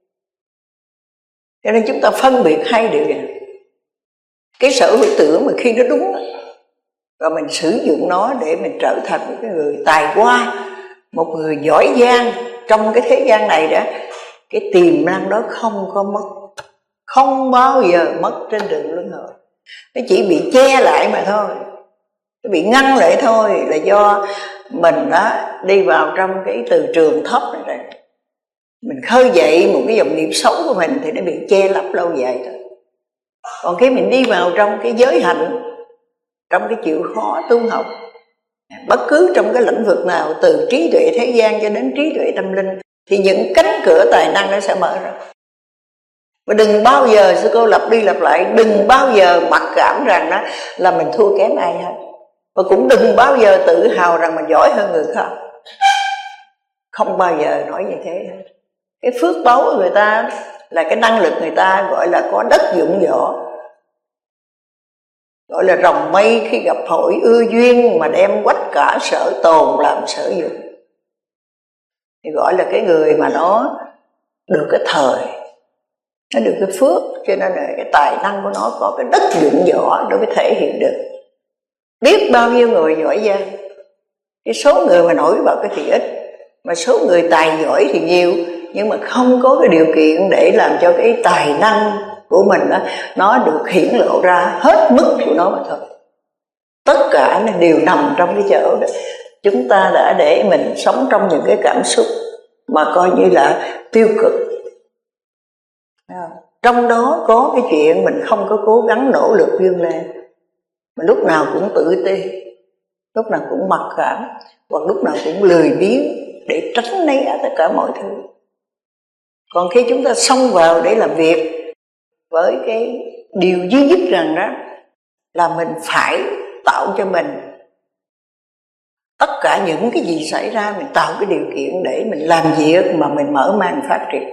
Cho nên chúng ta phân biệt hai điều này. Cái sở hữu tưởng mà khi nó đúng và mình sử dụng nó để mình trở thành một cái người tài hoa, một người giỏi giang trong cái thế gian này đó, cái tiềm năng đó không có mất, không bao giờ mất trên đường luân hồi. Nó chỉ bị che lại mà thôi, nó bị ngăn lại thôi, là do mình đó đi vào trong cái từ trường thấp này, mình khơi dậy một cái dòng nghiệp xấu của mình thì nó bị che lấp lâu dài thôi. Còn khi mình đi vào trong cái giới hạnh, trong cái chịu khó tu học, bất cứ trong cái lĩnh vực nào, từ trí tuệ thế gian cho đến trí tuệ tâm linh, thì những cánh cửa tài năng nó sẽ mở ra. Và đừng bao giờ, sư cô lặp đi lặp lại, đừng bao giờ mặc cảm rằng đó là mình thua kém ai hết. Và cũng đừng bao giờ tự hào rằng mình giỏi hơn người khác. Không bao giờ nói như thế hết. Cái phước báu của người ta là cái năng lực người ta, gọi là có đất dụng võ, gọi là rồng mây khi gặp hội ưa duyên, mà đem quách cả sở tồn làm sở dụng. Thì gọi là cái người mà nó được cái thời, nó được cái phước, cho nên là cái tài năng của nó có cái đất dụng võ để có thể hiện được. Biết bao nhiêu người giỏi giang, cái số người mà nổi bật cái thì ít, mà số người tài giỏi thì nhiều, nhưng mà không có cái điều kiện để làm cho cái tài năng của mình đó, nó được hiển lộ ra hết mức của nó mà thôi. Tất cả nó đều nằm trong cái chỗ đó. Chúng ta đã để mình sống trong những cái cảm xúc mà coi như là tiêu cực. Trong đó có cái chuyện mình không có cố gắng nỗ lực vươn lên, mà lúc nào cũng tự ti, lúc nào cũng mặc cảm, hoặc lúc nào cũng lười biếng để tránh né tất cả mọi thứ. Còn khi chúng ta xông vào để làm việc với cái điều duy nhất rằng đó là mình phải tạo cho mình tất cả những cái gì xảy ra, mình tạo cái điều kiện để mình làm việc mà mình mở mang phát triển.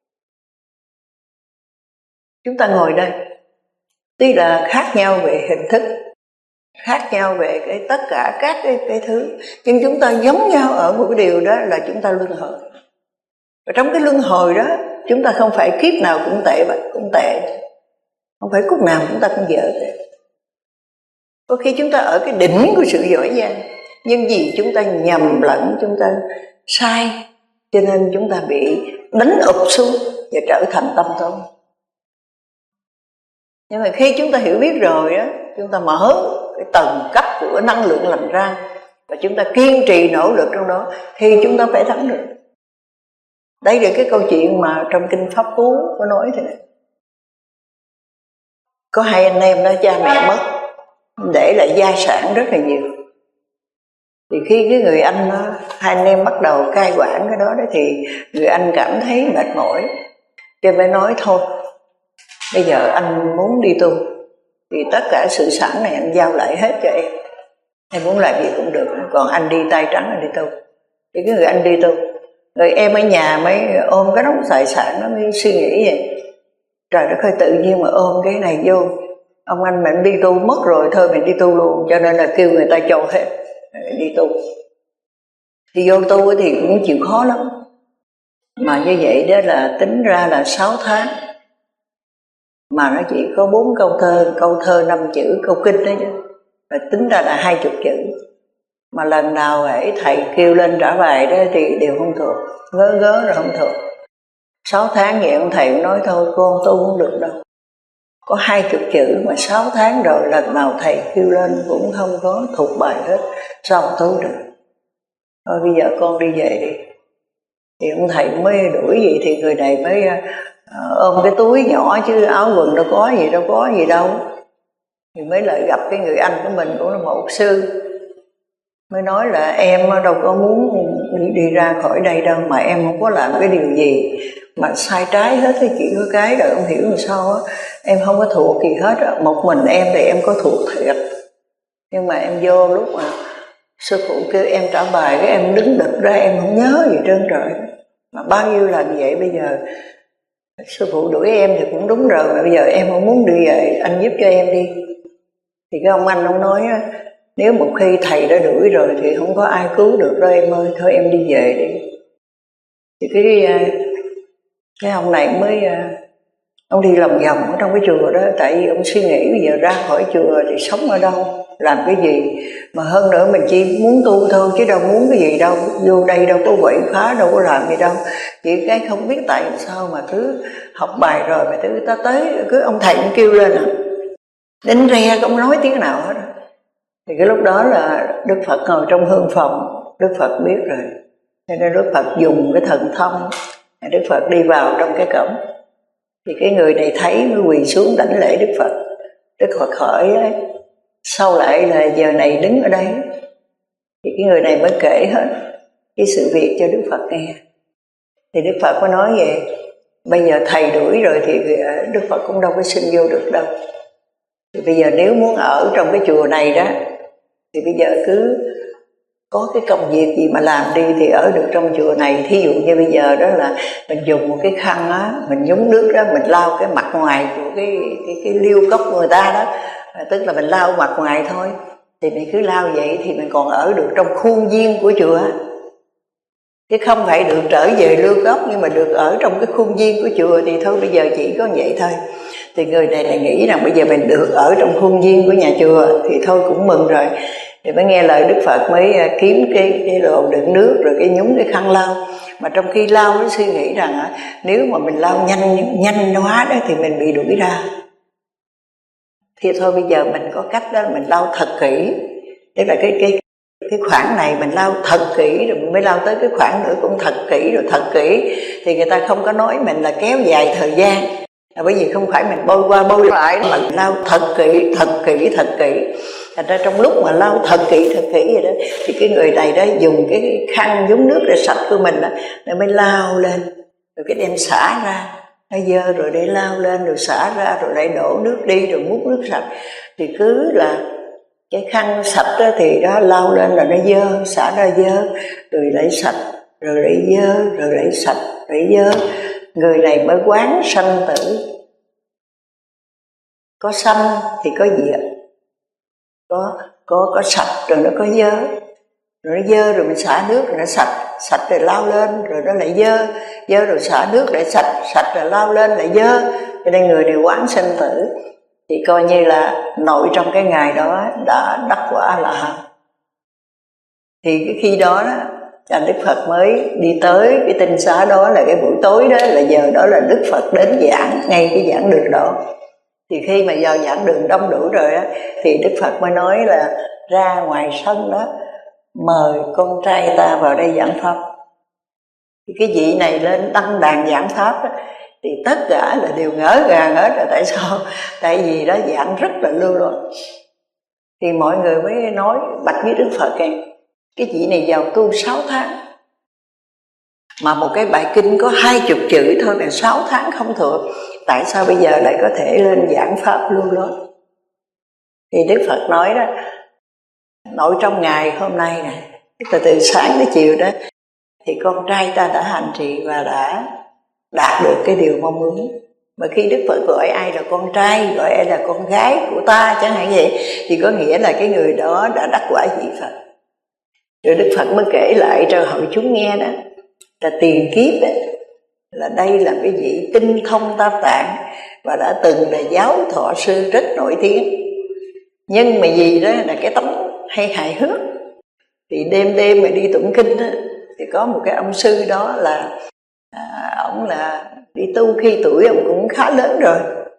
Chúng ta ngồi đây, tuy là khác nhau về hình thức, khác nhau về cái tất cả các cái thứ, nhưng chúng ta giống nhau ở một cái điều đó là chúng ta luân hồi. Và trong cái luân hồi đó, chúng ta không phải kiếp nào cũng tệ, không phải lúc nào chúng ta cũng dở tệ. Có khi chúng ta ở cái đỉnh của sự giỏi giang, nhưng vì chúng ta nhầm lẫn, chúng ta sai, cho nên chúng ta bị đánh ụp xuống và trở thành tâm tối. Nhưng mà khi chúng ta hiểu biết rồi đó, chúng ta mở cái tầng cấp của năng lượng lành ra, và chúng ta kiên trì nỗ lực trong đó, thì chúng ta phải thắng được. Đây là cái câu chuyện mà trong kinh Pháp Cú có nói thế này. Có hai anh em đó, cha mẹ mất, để lại gia sản rất là nhiều. Thì khi cái người anh đó, hai anh em bắt đầu cai quản cái đó, thì người anh cảm thấy mệt mỏi, cho mới nói thôi, bây giờ anh muốn đi tu, thì tất cả sự sản này anh giao lại hết cho em muốn làm gì cũng được, còn anh đi tay trắng, anh đi tu. Thì cái người anh đi tu, rồi em ở nhà mới ôm cái đống tài sản, nó mới suy nghĩ vậy. Trời đất ơi, tự nhiên mà ôm cái này vô, ông anh mình đi tu mất rồi, thôi mình đi tu luôn, cho nên là kêu người ta cho hết đi tu. Thì vô tu thì cũng chịu khó lắm, mà như vậy đó là tính ra là 6 tháng mà nó chỉ có 4 câu thơ 5 chữ, câu kinh đó chứ, và tính ra là 20 chữ, mà lần nào hễ thầy kêu lên trả bài đó thì đều không thuộc, ngớ rồi không thuộc. 6 tháng vậy ông thầy cũng nói thôi con tu không được đâu, có 20 chữ mà 6 tháng rồi lần nào thầy kêu lên cũng không có thuộc bài hết, sao tu được. Thôi bây giờ con đi về đi. Thì ông thầy mới đuổi gì thì người này mới ôm cái túi nhỏ chứ áo quần đâu có gì đâu. Thì mới lại gặp cái người anh của mình cũng là một sư, mới nói là em đâu có muốn đi ra khỏi đây đâu, mà em không có làm cái điều gì mà sai trái hết, thì chỉ có cái rồi ông hiểu làm sao á, em không có thuộc gì hết á. Một mình em thì em có thuộc thiệt, nhưng mà em vô lúc mà sư phụ kêu em trả bài, cái em đứng đực ra, em không nhớ gì trơn trời. Mà bao nhiêu lần vậy, bây giờ sư phụ đuổi em thì cũng đúng rồi, mà bây giờ em không muốn đi về, anh giúp cho em đi. Thì cái ông anh ông nói á, nếu một khi thầy đã đuổi rồi thì không có ai cứu được đâu em ơi, thôi em đi về đi. Thì cái ông này mới ông đi lòng vòng ở trong cái chùa đó, tại vì ông suy nghĩ bây giờ ra khỏi chùa thì sống ở đâu, làm cái gì, mà hơn nữa mình chỉ muốn tu thôi chứ đâu muốn cái gì đâu, vô đây đâu có quậy phá, đâu có làm gì đâu. Chỉ cái không biết tại sao mà cứ học bài rồi mà cứ ta tới cứ ông thầy cũng kêu lên đánh re không nói tiếng nào hết. Thì cái lúc đó là Đức Phật ngồi trong hương phòng, Đức Phật biết rồi, cho nên Đức Phật dùng cái thần thông, Đức Phật đi vào trong cái cổng. Thì cái người này thấy mới quỳ xuống đảnh lễ Đức Phật. Đức Phật hỏi sao lại là giờ này đứng ở đây? Thì cái người này mới kể hết cái sự việc cho Đức Phật nghe. Thì Đức Phật có nói vậy, Bây giờ thầy đuổi rồi thì Đức Phật cũng đâu có xin vô được đâu. Thì bây giờ nếu muốn ở trong cái chùa này đó, thì bây giờ cứ có cái công việc gì mà làm đi thì ở được trong chùa này. Thí dụ như bây giờ đó là mình dùng một cái khăn á, mình nhúng nước đó, mình lau cái mặt ngoài của cái liêu cốc của người ta đó, tức là mình lau mặt ngoài thôi. Thì mình cứ lau vậy thì mình còn ở được trong khuôn viên của chùa, chứ không phải được trở về liêu cốc, nhưng mà được ở trong cái khuôn viên của chùa. Thì thôi bây giờ chỉ có vậy thôi. Thì người này nghĩ rằng bây giờ mình được ở trong khuôn viên của nhà chùa thì thôi cũng mừng rồi. Thì mới nghe lời Đức Phật mới kiếm cái đồ đựng nước rồi cái nhúng cái khăn lau. Mà trong khi lau mới suy nghĩ rằng nếu mà mình lau nhanh quá đó thì mình bị đuổi ra. Thì thôi bây giờ mình có cách đó, mình lau thật kỹ. Tức là cái khoảng này mình lau thật kỹ, rồi mình mới lau tới cái khoảng nữa cũng thật kỹ, rồi thật kỹ. Thì người ta không có nói mình là kéo dài thời gian. Bởi vì không phải mình bôi qua bôi lại, mà lau thật kỹ. Thành ra trong lúc mà lau thật kỹ vậy đó, thì cái người này đó dùng cái khăn nhúng nước để sạch của mình đó, rồi mới lau lên, rồi cái đem xả ra, nó dơ rồi để lau lên, rồi xả ra, rồi lại đổ nước đi, rồi múc nước sạch. Thì cứ là cái khăn sạch đó thì đó lau lên là nó dơ, xả ra dơ, rồi lại sạch, rồi lại dơ, rồi lại sạch, lại dơ. Người này mới quán sanh tử. Có sanh thì có diệt, có sạch rồi nó có dơ, rồi nó dơ rồi mình xả nước rồi nó sạch, sạch rồi lau lên rồi nó lại dơ, dơ rồi xả nước lại sạch, sạch rồi lau lên lại dơ. Cho nên người này quán sanh tử thì coi như là nội trong cái ngày đó đã đắc quả là hạnh. Thì cái khi đó đó Đức Phật mới đi tới cái tinh xá đó, là cái buổi tối đó, là giờ đó là Đức Phật đến giảng ngay cái giảng đường đó. Thì khi mà giờ giảng đường đông đủ rồi á, thì Đức Phật mới nói là ra ngoài sân đó, mời con trai ta vào đây giảng pháp. Thì cái vị này lên đăng đàn giảng pháp đó, thì tất cả là đều ngỡ ngàng hết. Rồi tại sao? Tại vì đó giảng rất là lưu loát. Thì mọi người mới nói bạch với Đức Phật cái vị này vào tu 6 tháng, mà một cái bài kinh có 20 chữ thôi mà 6 tháng không thuộc, tại sao bây giờ lại có thể lên giảng pháp lưu loát? Thì Đức Phật nói đó, nội trong ngày hôm nay này, từ sáng tới chiều đó, thì con trai ta đã hành trì và đã đạt được cái điều mong muốn. Mà khi Đức Phật gọi ai là con trai, gọi ai là con gái của ta chẳng hạn vậy, thì có nghĩa là cái người đó đã đắc quả vị Phật. Rồi Đức Phật mới kể lại cho hội chúng nghe đó, là tiền kiếp ấy, là đây là cái vị tinh thông tam tạng và đã từng là giáo thọ sư rất nổi tiếng. Nhưng mà vì đó là cái tấm hay hài hước, thì đêm mà đi tụng kinh đó, thì có một cái ông sư đó là ổng là đi tu khi tuổi ổng cũng khá lớn rồi,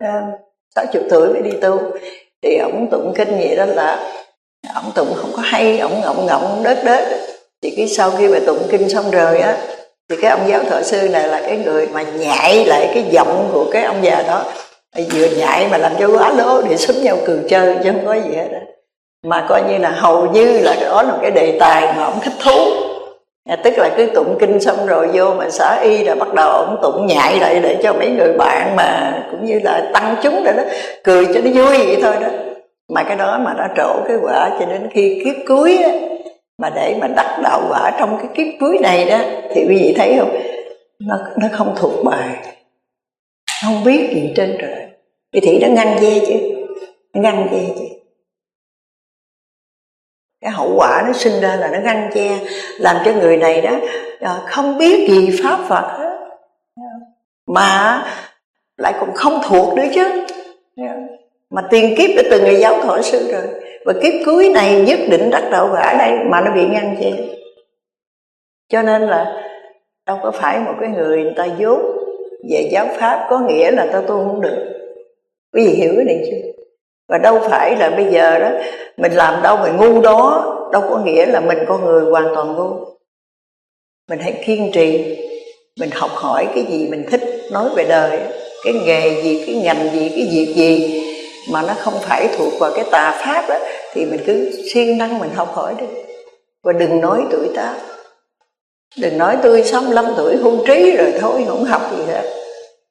60 tuổi mới đi tu. Thì ổng tụng kinh vậy đó là ổng tụng không có hay, ổng ngọng đớt. Thì cái sau khi mà tụng kinh xong rồi á, thì cái ông giáo thọ sư này là cái người mà nhại lại cái giọng của cái ông già đó, vừa nhại mà làm cho quá lố để xúm nhau cười chơi, chứ không có gì hết đó. Mà coi như là hầu như là đó là cái đề tài mà ông thích thú. Tức là cứ tụng kinh xong rồi vô mà xả y là bắt đầu ông tụng nhại lại để cho mấy người bạn mà cũng như là tăng chúng rồi đó cười cho nó vui vậy thôi đó. Mà cái đó mà nó trổ cái quả, cho đến khi kiếp cuối á, mà để mà đắc đạo quả trong cái kiếp cuối này đó, thì quý vị thấy không, nó không thuộc bài, không biết gì trên trời. Thì nó ngăn dê chứ. Cái hậu quả nó sinh ra là nó ngăn che, làm cho người này đó không biết gì pháp Phật hết, mà lại còn không thuộc nữa chứ. Mà tiền kiếp đã từng là giáo thọ sư rồi, và kiếp cuối này nhất định đắc đạo quả ở đây mà nó bị ngăn che. Cho nên là đâu có phải một cái người ta dốt về giáo pháp có nghĩa là ta tu không được. Quý vị hiểu cái này chưa? Và đâu phải là bây giờ đó mình làm đâu mình ngu đó, đâu có nghĩa là mình con người hoàn toàn ngu. Mình hãy kiên trì, mình học hỏi cái gì mình thích, nói về đời, cái nghề gì, cái ngành gì, cái việc gì mà nó không phải thuộc vào cái tà pháp đó, thì mình cứ siêng năng mình học hỏi đi. Và đừng nói tuổi tác, đừng nói tôi 65 tuổi hưu trí rồi thôi không học gì hết.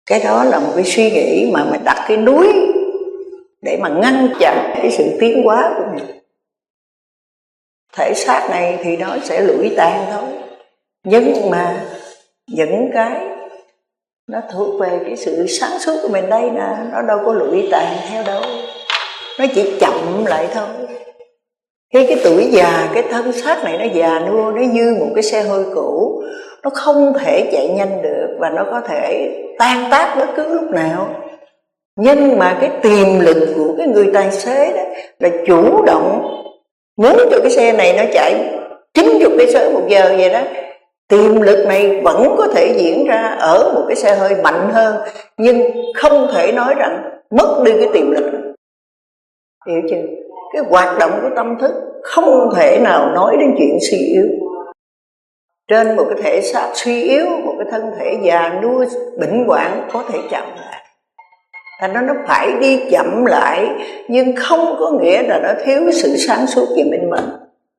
Cái đó là một cái suy nghĩ mà mình đặt cái núi để mà ngăn chặn cái sự tiến hóa của mình. Thể xác này thì nó sẽ lụi tàn thôi, nhưng mà những cái nó thuộc về cái sự sáng suốt của mình đây nè, nó đâu có lụi tàn theo đâu, nó chỉ chậm lại thôi. Khi cái tuổi già, cái thân xác này nó già nua, nó như một cái xe hơi cũ, nó không thể chạy nhanh được và nó có thể tan tác bất cứ lúc nào. Nhưng mà cái tiềm lực của cái người tài xế đó là chủ động muốn cho cái xe này nó chạy 90 cây số một giờ vậy đó. Tiềm lực này vẫn có thể diễn ra ở một cái xe hơi mạnh hơn, nhưng không thể nói rằng mất đi cái tiềm lực. Hiểu chưa? Cái hoạt động của tâm thức không thể nào nói đến chuyện suy yếu. Trên một cái thể xác suy yếu, một cái thân thể già nua bệnh hoạn có thể chậm lại. Thành ra nó phải đi chậm lại, nhưng không có nghĩa là nó thiếu sự sáng suốt và minh mẫn.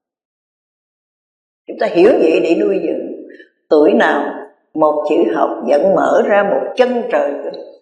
Chúng ta hiểu vậy để nuôi dưỡng. Tuổi nào một chữ học vẫn mở ra một chân trời.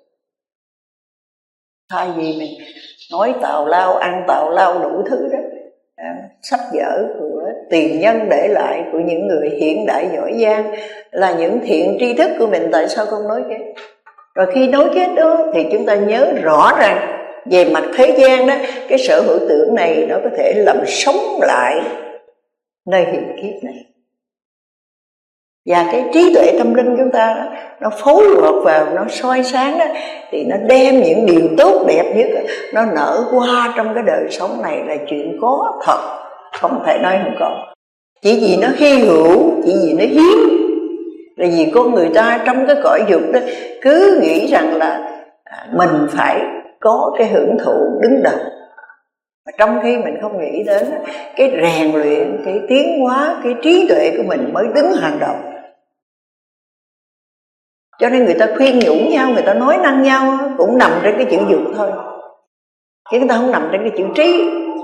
Thay vì mình nói tào lao, ăn tào lao đủ thứ đó, sách vở của tiền nhân để lại, của những người hiện đại giỏi giang, là những thiện tri thức của mình, tại sao không nói cái? Rồi khi nói cái đó thì chúng ta nhớ rõ rằng về mặt thế gian đó, cái sở hữu tưởng này nó có thể làm sống lại nơi hiện kiếp này. Và cái trí tuệ tâm linh chúng ta đó, nó phối hợp vào, nó soi sáng đó, thì nó đem những điều tốt đẹp nhất nó nở qua trong cái đời sống này, là chuyện có thật, không thể nói không có. Chỉ vì nó hy hữu, chỉ vì nó hiếm, là vì con người ta trong cái cõi dục đó cứ nghĩ rằng là mình phải có cái hưởng thụ đứng đầu, mà trong khi mình không nghĩ đến cái rèn luyện, cái tiến hóa, cái trí tuệ của mình mới đứng hàng đầu. Cho nên người ta khuyên nhủ nhau, người ta nói năng nhau cũng nằm trên cái chữ dục thôi, chứ người ta không nằm trên cái chữ trí.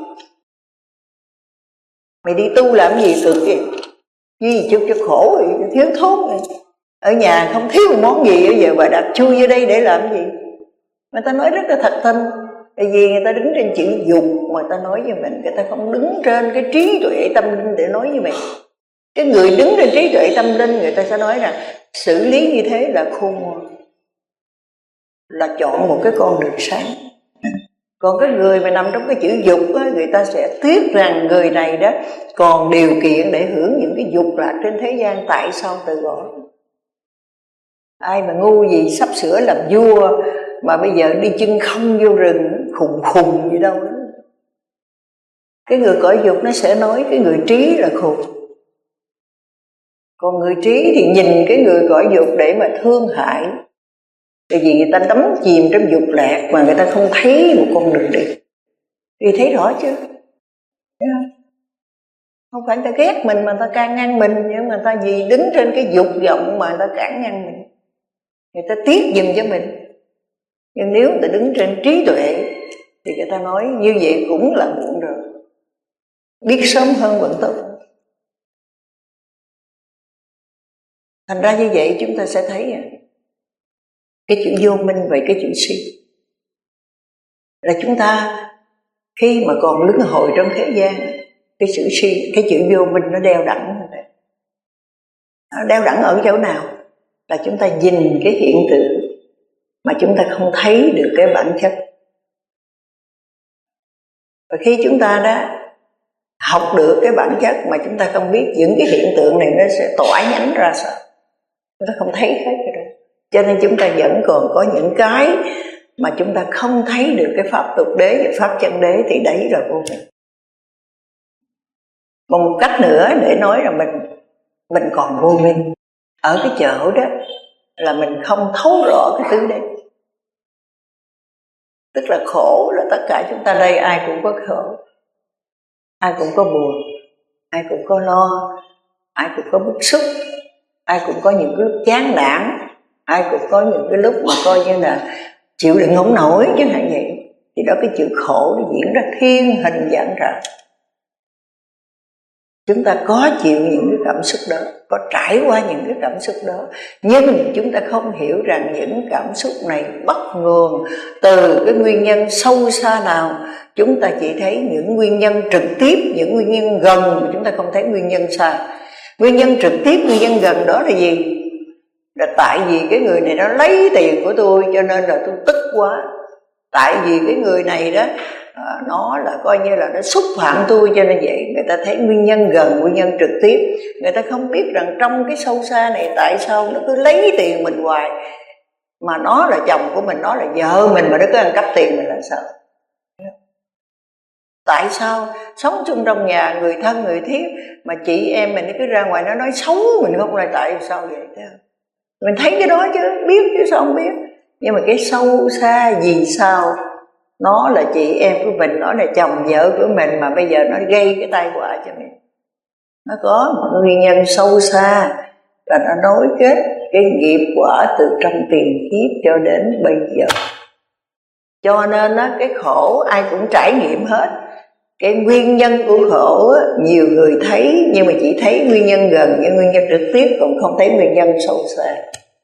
Mày đi tu làm gì cực kìa, gì chút cho khổ rồi, thiếu thốn rồi. Ở nhà không thiếu một món gì, bây giờ bà đặt chui vô đây để làm gì? Người ta nói rất là thật tâm. Tại vì người ta đứng trên chữ dục mà người ta nói với mình, người ta không đứng trên cái trí tuệ tâm linh để nói với mình. Cái người đứng trên trí tuệ tâm linh, người ta sẽ nói rằng xử lý như thế là khôn ngoan, là chọn một cái con đường sáng. Còn cái người mà nằm trong cái chữ dục á, người ta sẽ tiếc rằng người này đó còn điều kiện để hưởng những cái dục lạc trên thế gian, tại sao từ bỏ? Ai mà ngu gì sắp sửa làm vua mà bây giờ đi chân không vô rừng, khùng gì đâu đó. Cái người cõi dục nó sẽ nói cái người trí là khùng. Còn người trí thì nhìn cái người cõi dục để mà thương hại. Tại vì người ta đắm chìm trong dục lạc mà người ta không thấy một con đường đi. Thì thấy rõ chứ? Không phải người ta ghét mình mà người ta can ngăn mình, nhưng mà người ta vì đứng trên cái dục vọng mà người ta cản ngăn mình. Người ta tiếc giùm cho mình. Nhưng nếu người ta đứng trên trí tuệ thì người ta nói như vậy cũng là muộn rồi, biết sớm hơn vẫn tốt. Thành ra như vậy chúng ta sẽ thấy cái chữ vô minh về cái chữ si là chúng ta khi mà còn luân hồi trong thế gian, cái chữ si, cái chữ vô minh nó đeo đẳng. Nó đeo đẳng ở chỗ nào? Là chúng ta nhìn cái hiện tượng mà chúng ta không thấy được cái bản chất. Và khi chúng ta đã học được cái bản chất mà chúng ta không biết những cái hiện tượng này nó sẽ tỏa nhánh ra sao, chúng ta không thấy hết cái đó. Cho nên chúng ta vẫn còn có những cái mà chúng ta không thấy được cái pháp tục đế và pháp chân đế, thì đấy là vô minh. Còn một cách nữa để nói là mình còn vô minh ở cái chỗ đó là mình không thấu rõ cái tứ đế. Tức là khổ là tất cả chúng ta đây ai cũng có khổ, ai cũng có buồn, ai cũng có lo, ai cũng có bức xúc, ai cũng có những cái lúc chán nản, ai cũng có những cái lúc mà coi như là chịu đựng không nổi chứ hạn vậy. Thì đó cái chữ khổ nó diễn ra thiên hình dạng ra. Chúng ta có chịu những cái cảm xúc đó, có trải qua những cái cảm xúc đó, nhưng chúng ta không hiểu rằng những cảm xúc này bắt nguồn từ cái nguyên nhân sâu xa nào. Chúng ta chỉ thấy những nguyên nhân trực tiếp, những nguyên nhân gần, chúng ta không thấy nguyên nhân xa. Nguyên nhân trực tiếp, nguyên nhân gần đó là gì? Là tại vì cái người này nó lấy tiền của tôi cho nên là tôi tức quá. Tại vì cái người này đó nó là coi như là nó xúc phạm tôi cho nên vậy. Người ta thấy nguyên nhân gần, nguyên nhân trực tiếp. Người ta không biết rằng trong cái sâu xa này tại sao nó cứ lấy tiền mình hoài. Mà nó là chồng của mình, nó là vợ mình mà nó cứ ăn cắp tiền mình là sao? Tại sao sống chung trong nhà người thân người thiết mà chị em mình cứ ra ngoài nó nói xấu mình không, là tại sao vậy? Mình thấy cái đó chứ, biết chứ sao không biết. Nhưng mà cái sâu xa vì sao nó là chị em của mình, nó là chồng vợ của mình mà bây giờ nó gây cái tai họa cho mình. Nó có một nguyên nhân sâu xa là nó nối kết cái nghiệp quả từ trong tiền kiếp cho đến bây giờ. Cho nên á, cái khổ ai cũng trải nghiệm hết. Cái nguyên nhân của khổ á, nhiều người thấy nhưng mà chỉ thấy nguyên nhân gần, nhưng nguyên nhân trực tiếp cũng không thấy nguyên nhân sâu xa.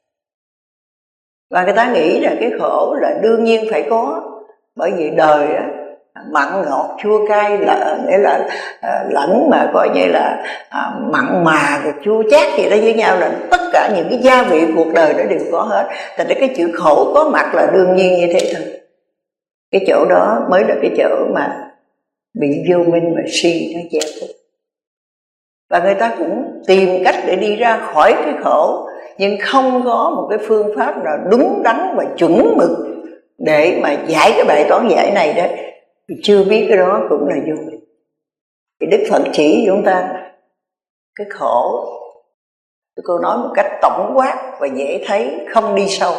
Và người ta nghĩ là cái khổ là đương nhiên phải có, bởi vì đời á, mặn ngọt chua cay là nghĩa là lẫn mà coi như là mặn mà rồi chua chát gì đó với nhau, là tất cả những cái gia vị cuộc đời đó đều có hết. Thành ra cái chữ khổ có mặt là đương nhiên như thế thôi. Cái chỗ đó mới là cái chỗ mà bị vô minh và si nó che khuất. Và người ta cũng tìm cách để đi ra khỏi cái khổ, nhưng không có một cái phương pháp nào đúng đắn và chuẩn mực để mà giải cái bài toán giải này đó. Chưa biết cái đó cũng là vô minh. Thì Đức Phật chỉ chúng ta cái khổ, cô nói một cách tổng quát và dễ thấy, không đi sâu.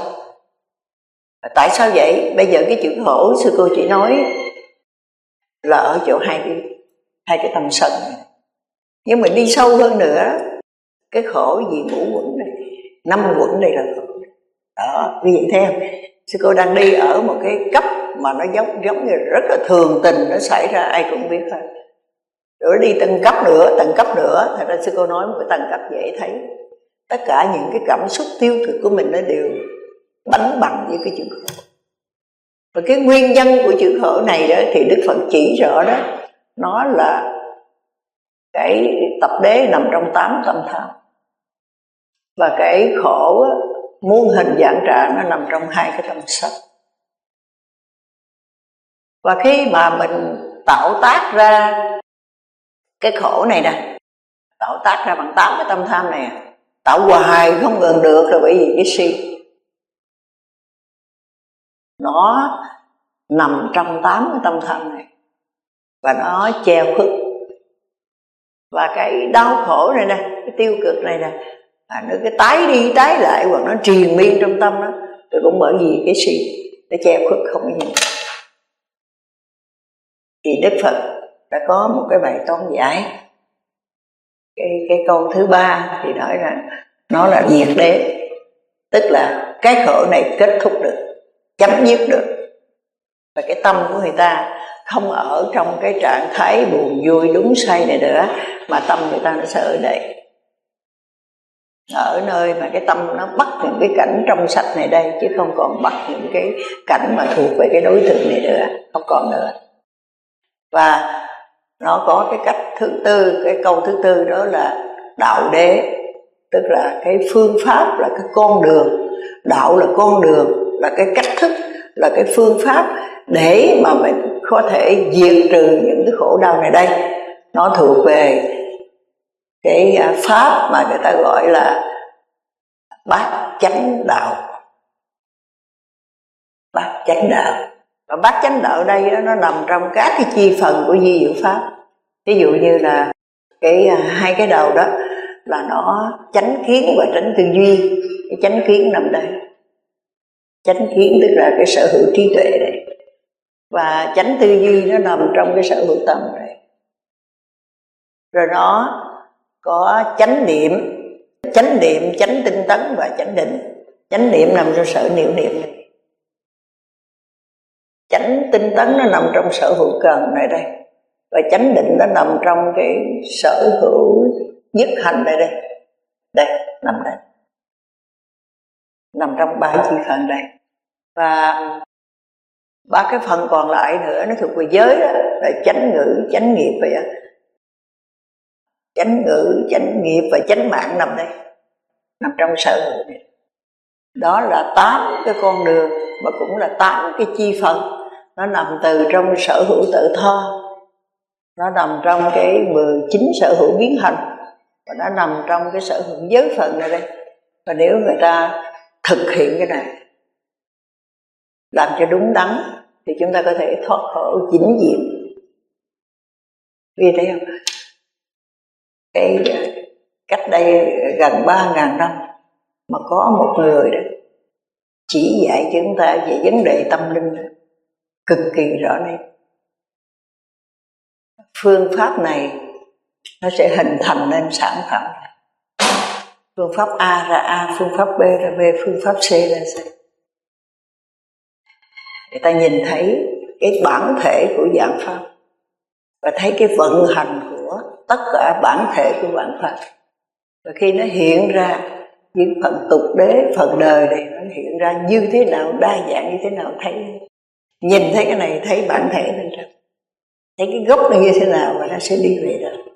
Tại sao vậy? Bây giờ cái chữ khổ sư cô chỉ nói là ở chỗ hai cái tâm sân này. Nhưng mà đi sâu hơn nữa, cái khổ gì ngũ quẩn này, 5 quẩn đây là khổ. Đó, quý vị thấy không? Sư cô đang đi ở một cái cấp mà nó giống như rất là thường tình, nó xảy ra ai cũng biết thôi. Rồi đi tầng cấp nữa, thật ra sư cô nói một cái tầng cấp dễ thấy. Tất cả những cái cảm xúc tiêu cực của mình nó đều đánh bằng với cái chữ khổ. Và cái nguyên nhân của chữ khổ này đó thì Đức Phật chỉ rõ đó, nó là cái tập đế nằm trong 8 tâm tham. Và cái khổ muôn hình dạng trạng nó nằm trong 2 cái tâm sân. Và khi mà mình tạo tác ra cái khổ này nè, tạo tác ra bằng 8 cái tâm tham này, tạo hoài không ngừng được, là bởi vì cái si nó nằm trong 8 cái tâm tham này và nó che khuất. Và cái đau khổ này nè, cái tiêu cực này nè, nó cái tái đi tái lại hoặc nó triền miên trong tâm đó, thì cũng bởi vì cái si nó che khuất không có nhìn. Thì Đức Phật đã có một cái bài toán giải. Cái câu thứ 3 thì nói rằng nó là diệt đế, tức là cái khổ này kết thúc được, chấm dứt được. Và cái tâm của người ta không ở trong cái trạng thái buồn vui đúng sai này nữa, mà tâm người ta nó sẽ ở đây, ở nơi mà cái tâm nó bắt những cái cảnh trong sạch này đây, chứ không còn bắt những cái cảnh mà thuộc về cái đối tượng này nữa, không còn nữa. Và nó có cái cách thứ tư, cái câu thứ tư đó là đạo đế, tức là cái phương pháp, là cái con đường. Đạo là con đường, là cái cách thức, là cái phương pháp để mà mình có thể diệt trừ những cái khổ đau này đây. Nó thuộc về cái pháp mà người ta gọi là bát chánh đạo. Bát chánh đạo. Và bát chánh đạo đây đó, nó nằm trong các cái chi phần của di diệu pháp. Ví dụ như là cái 2 cái đầu đó là nó chánh kiến và chánh tư duy. Cái chánh kiến nằm đây. Chánh kiến tức là cái sở hữu trí tuệ này. Và chánh tư duy nó nằm trong cái sở hữu tâm này. Rồi nó có chánh niệm, chánh tinh tấn và chánh định. Chánh niệm nằm trong sở niệm này. Chánh tinh tấn nó nằm trong sở hữu cần này đây. Và chánh định nó nằm trong cái sở hữu nhất hành đây, đây nằm đây, nằm trong 7 chi phần đây. Và 3 cái phần còn lại nữa nó thuộc về giới đó, là chánh ngữ, chánh nghiệp vậy á. Chánh ngữ, chánh nghiệp và chánh mạng nằm đây, nằm trong sở hữu này. Đó là 8 cái con đường mà cũng là 8 cái chi phần. Nó nằm từ trong sở hữu tự tho, nó nằm trong cái 19 sở hữu biến hành, và nó nằm trong cái sở hữu giới phần này đây. Và nếu người ta thực hiện cái này, làm cho đúng đắn, thì chúng ta có thể thoát khổ vĩnh viễn. Vì thấy không? Cái cách đây gần 3.000 năm mà có một người đó chỉ dạy cho chúng ta về vấn đề tâm linh đó, cực kỳ rõ nét. Phương pháp này nó sẽ hình thành nên sản phẩm. Phương pháp A ra A, phương pháp B ra B, phương pháp C ra C. Người ta nhìn thấy cái bản thể của vạn pháp và thấy cái vận hành của tất cả bản thể của vạn pháp. Và khi nó hiện ra những phần tục đế, phần đời này nó hiện ra như thế nào, đa dạng như thế nào, thấy nhìn thấy cái này thấy bản thể bên trong, thấy cái gốc nó như thế nào và nó sẽ đi về đó.